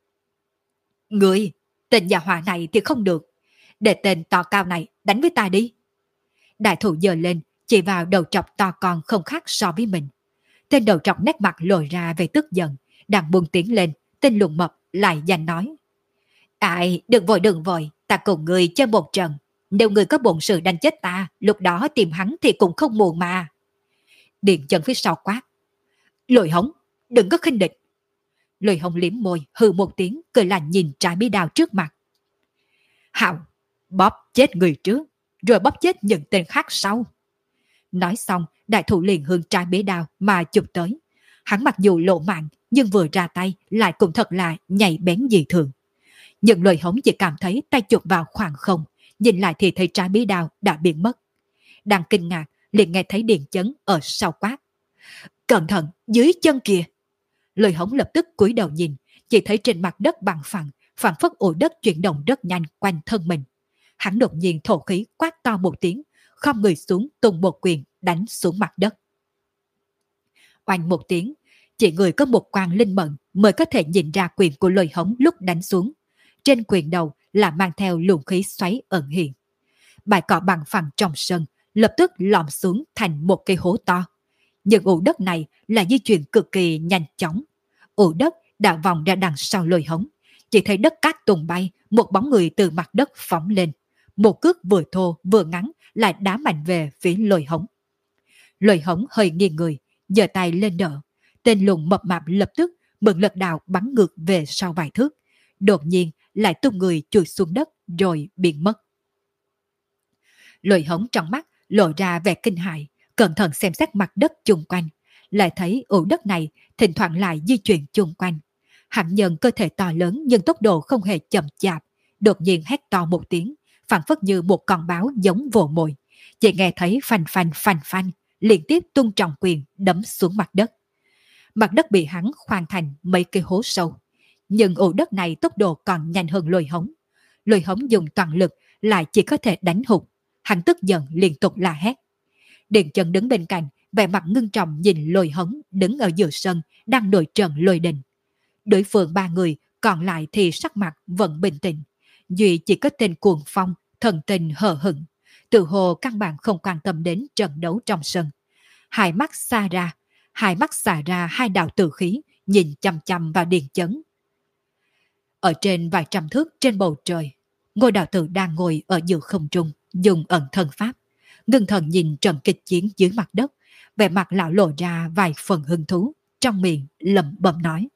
Ngươi, tên nhà họa này thì không được, để tên to cao này đánh với ta đi. Đại thủ giơ lên, chỉ vào đầu trọc to con không khác so với mình. Tên đầu trọc nét mặt lồi ra về tức giận, đang buông tiếng lên, tên lùn mập lại giành nói. Ai, đừng vội, ta cùng người chơi một trận. Nếu người có bổn sự đánh chết ta, lúc đó tìm hắn thì cũng không muộn mà. Điền Chân phía sau quát. Lôi Hống, đừng có khinh địch. Lôi Hống liếm môi, hừ một tiếng, cười lạnh nhìn trái bí đao trước mặt. Hạo, bóp chết người trước, rồi bóp chết những tên khác sau. Nói xong, đại thủ liền hướng trái bí đao mà chụp tới. Hắn mặc dù lộ mạng, nhưng vừa ra tay lại cũng thật là nhạy bén dị thường. Nhưng Lôi Hống chỉ cảm thấy tay chụp vào khoảng không, nhìn lại thì thấy trái bí đao đã biến mất. Đang kinh ngạc, liền nghe thấy Điền Chấn ở sau quát. Cẩn thận, dưới chân kìa. Lôi Hống lập tức cúi đầu nhìn, chỉ thấy trên mặt đất bằng phẳng, phảng phất ổ đất chuyển động rất nhanh quanh thân mình. Hắn đột nhiên thổ khí quát to một tiếng, khom người xuống tung một quyền đánh xuống mặt đất. Oanh một tiếng, chỉ người có một quan linh mẫn mới có thể nhìn ra quyền của Lôi Hống lúc đánh xuống. Trên quyền đầu là mang theo luồng khí xoáy ẩn hiện. Bãi cỏ bằng phẳng trong sân lập tức lòm xuống thành một cây hố to. Nhưng ổ đất này là di chuyển cực kỳ nhanh chóng. Ổ đất đã vòng ra đằng sau Lôi Hống. Chỉ thấy đất cát tung bay, một bóng người từ mặt đất phóng lên. Một cước vừa thô vừa ngắn lại đá mạnh về phía Lôi Hống. Lôi Hống hơi nghiêng người, giơ tay lên đỡ. Tên lùn mập mạp lập tức mượn lực đạo bắn ngược về sau vài thước. Đột nhiên lại tung người chui xuống đất rồi biến mất. Lôi Hống trong mắt lộ ra vẻ kinh hãi, cẩn thận xem xét mặt đất chung quanh, lại thấy ổ đất này thỉnh thoảng lại di chuyển chung quanh. Hắn nhân cơ thể to lớn nhưng tốc độ không hề chậm chạp, đột nhiên hét to một tiếng, phảng phất như một con báo giống vồ mồi. Chỉ nghe thấy phanh phanh, liên tiếp tung trọng quyền đấm xuống mặt đất. Mặt đất bị hắn khoan thành mấy cây hố sâu. Nhưng ổ đất này tốc độ còn nhanh hơn Lôi Hống. Lôi Hống dùng toàn lực lại chỉ có thể đánh hụt. Hắn tức giận liên tục la hét. Điền Chân đứng bên cạnh, vẻ mặt ngưng trọng nhìn Lôi Hống đứng ở giữa sân đang nổi trận lôi đình. Đối phương ba người còn lại thì sắc mặt vẫn bình tĩnh. Duy chỉ có tên Cuồng Phong thần tình hờ hững, tự hồ căn bản không quan tâm đến trận đấu trong sân. Hai mắt xả ra hai đạo tử khí, nhìn chăm chăm vào Điền Chấn. Ở trên vài trăm thước trên bầu trời, Ngôi đạo tử đang ngồi ở giữa không trung, dùng ẩn thân pháp, ngưng thần nhìn trận kịch chiến dưới mặt đất, vẻ mặt lão lộ ra vài phần hứng thú, trong miệng lẩm bẩm nói: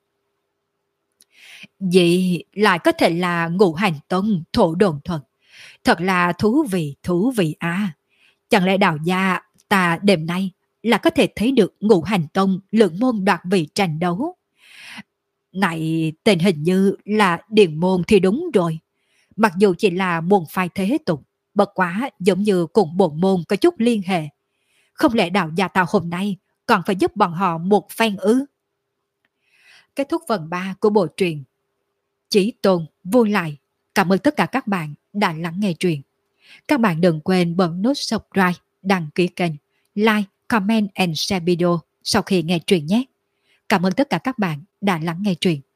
vậy lại có thể là Ngũ Hành Tông thổ đồn thuật, thật là thú vị à. Chẳng lẽ đạo gia ta đêm nay là có thể thấy được Ngũ Hành Tông lượng môn đoạt vị tranh đấu? Này, tên hình như là Điền môn thì đúng rồi. Mặc dù chỉ là môn phái thế tục, bất quá giống như cùng bổn môn có chút liên hệ. Không lẽ đạo gia tao hôm nay còn phải giúp bọn họ một phen ư? Kết thúc phần 3 của bộ truyện Chí Tôn Vô Lại. Cảm ơn tất cả các bạn đã lắng nghe truyện. Các bạn đừng quên bấm nút subscribe, đăng ký kênh, like, comment and share video sau khi nghe truyện nhé. Cảm ơn tất cả các bạn đã lắng nghe truyện.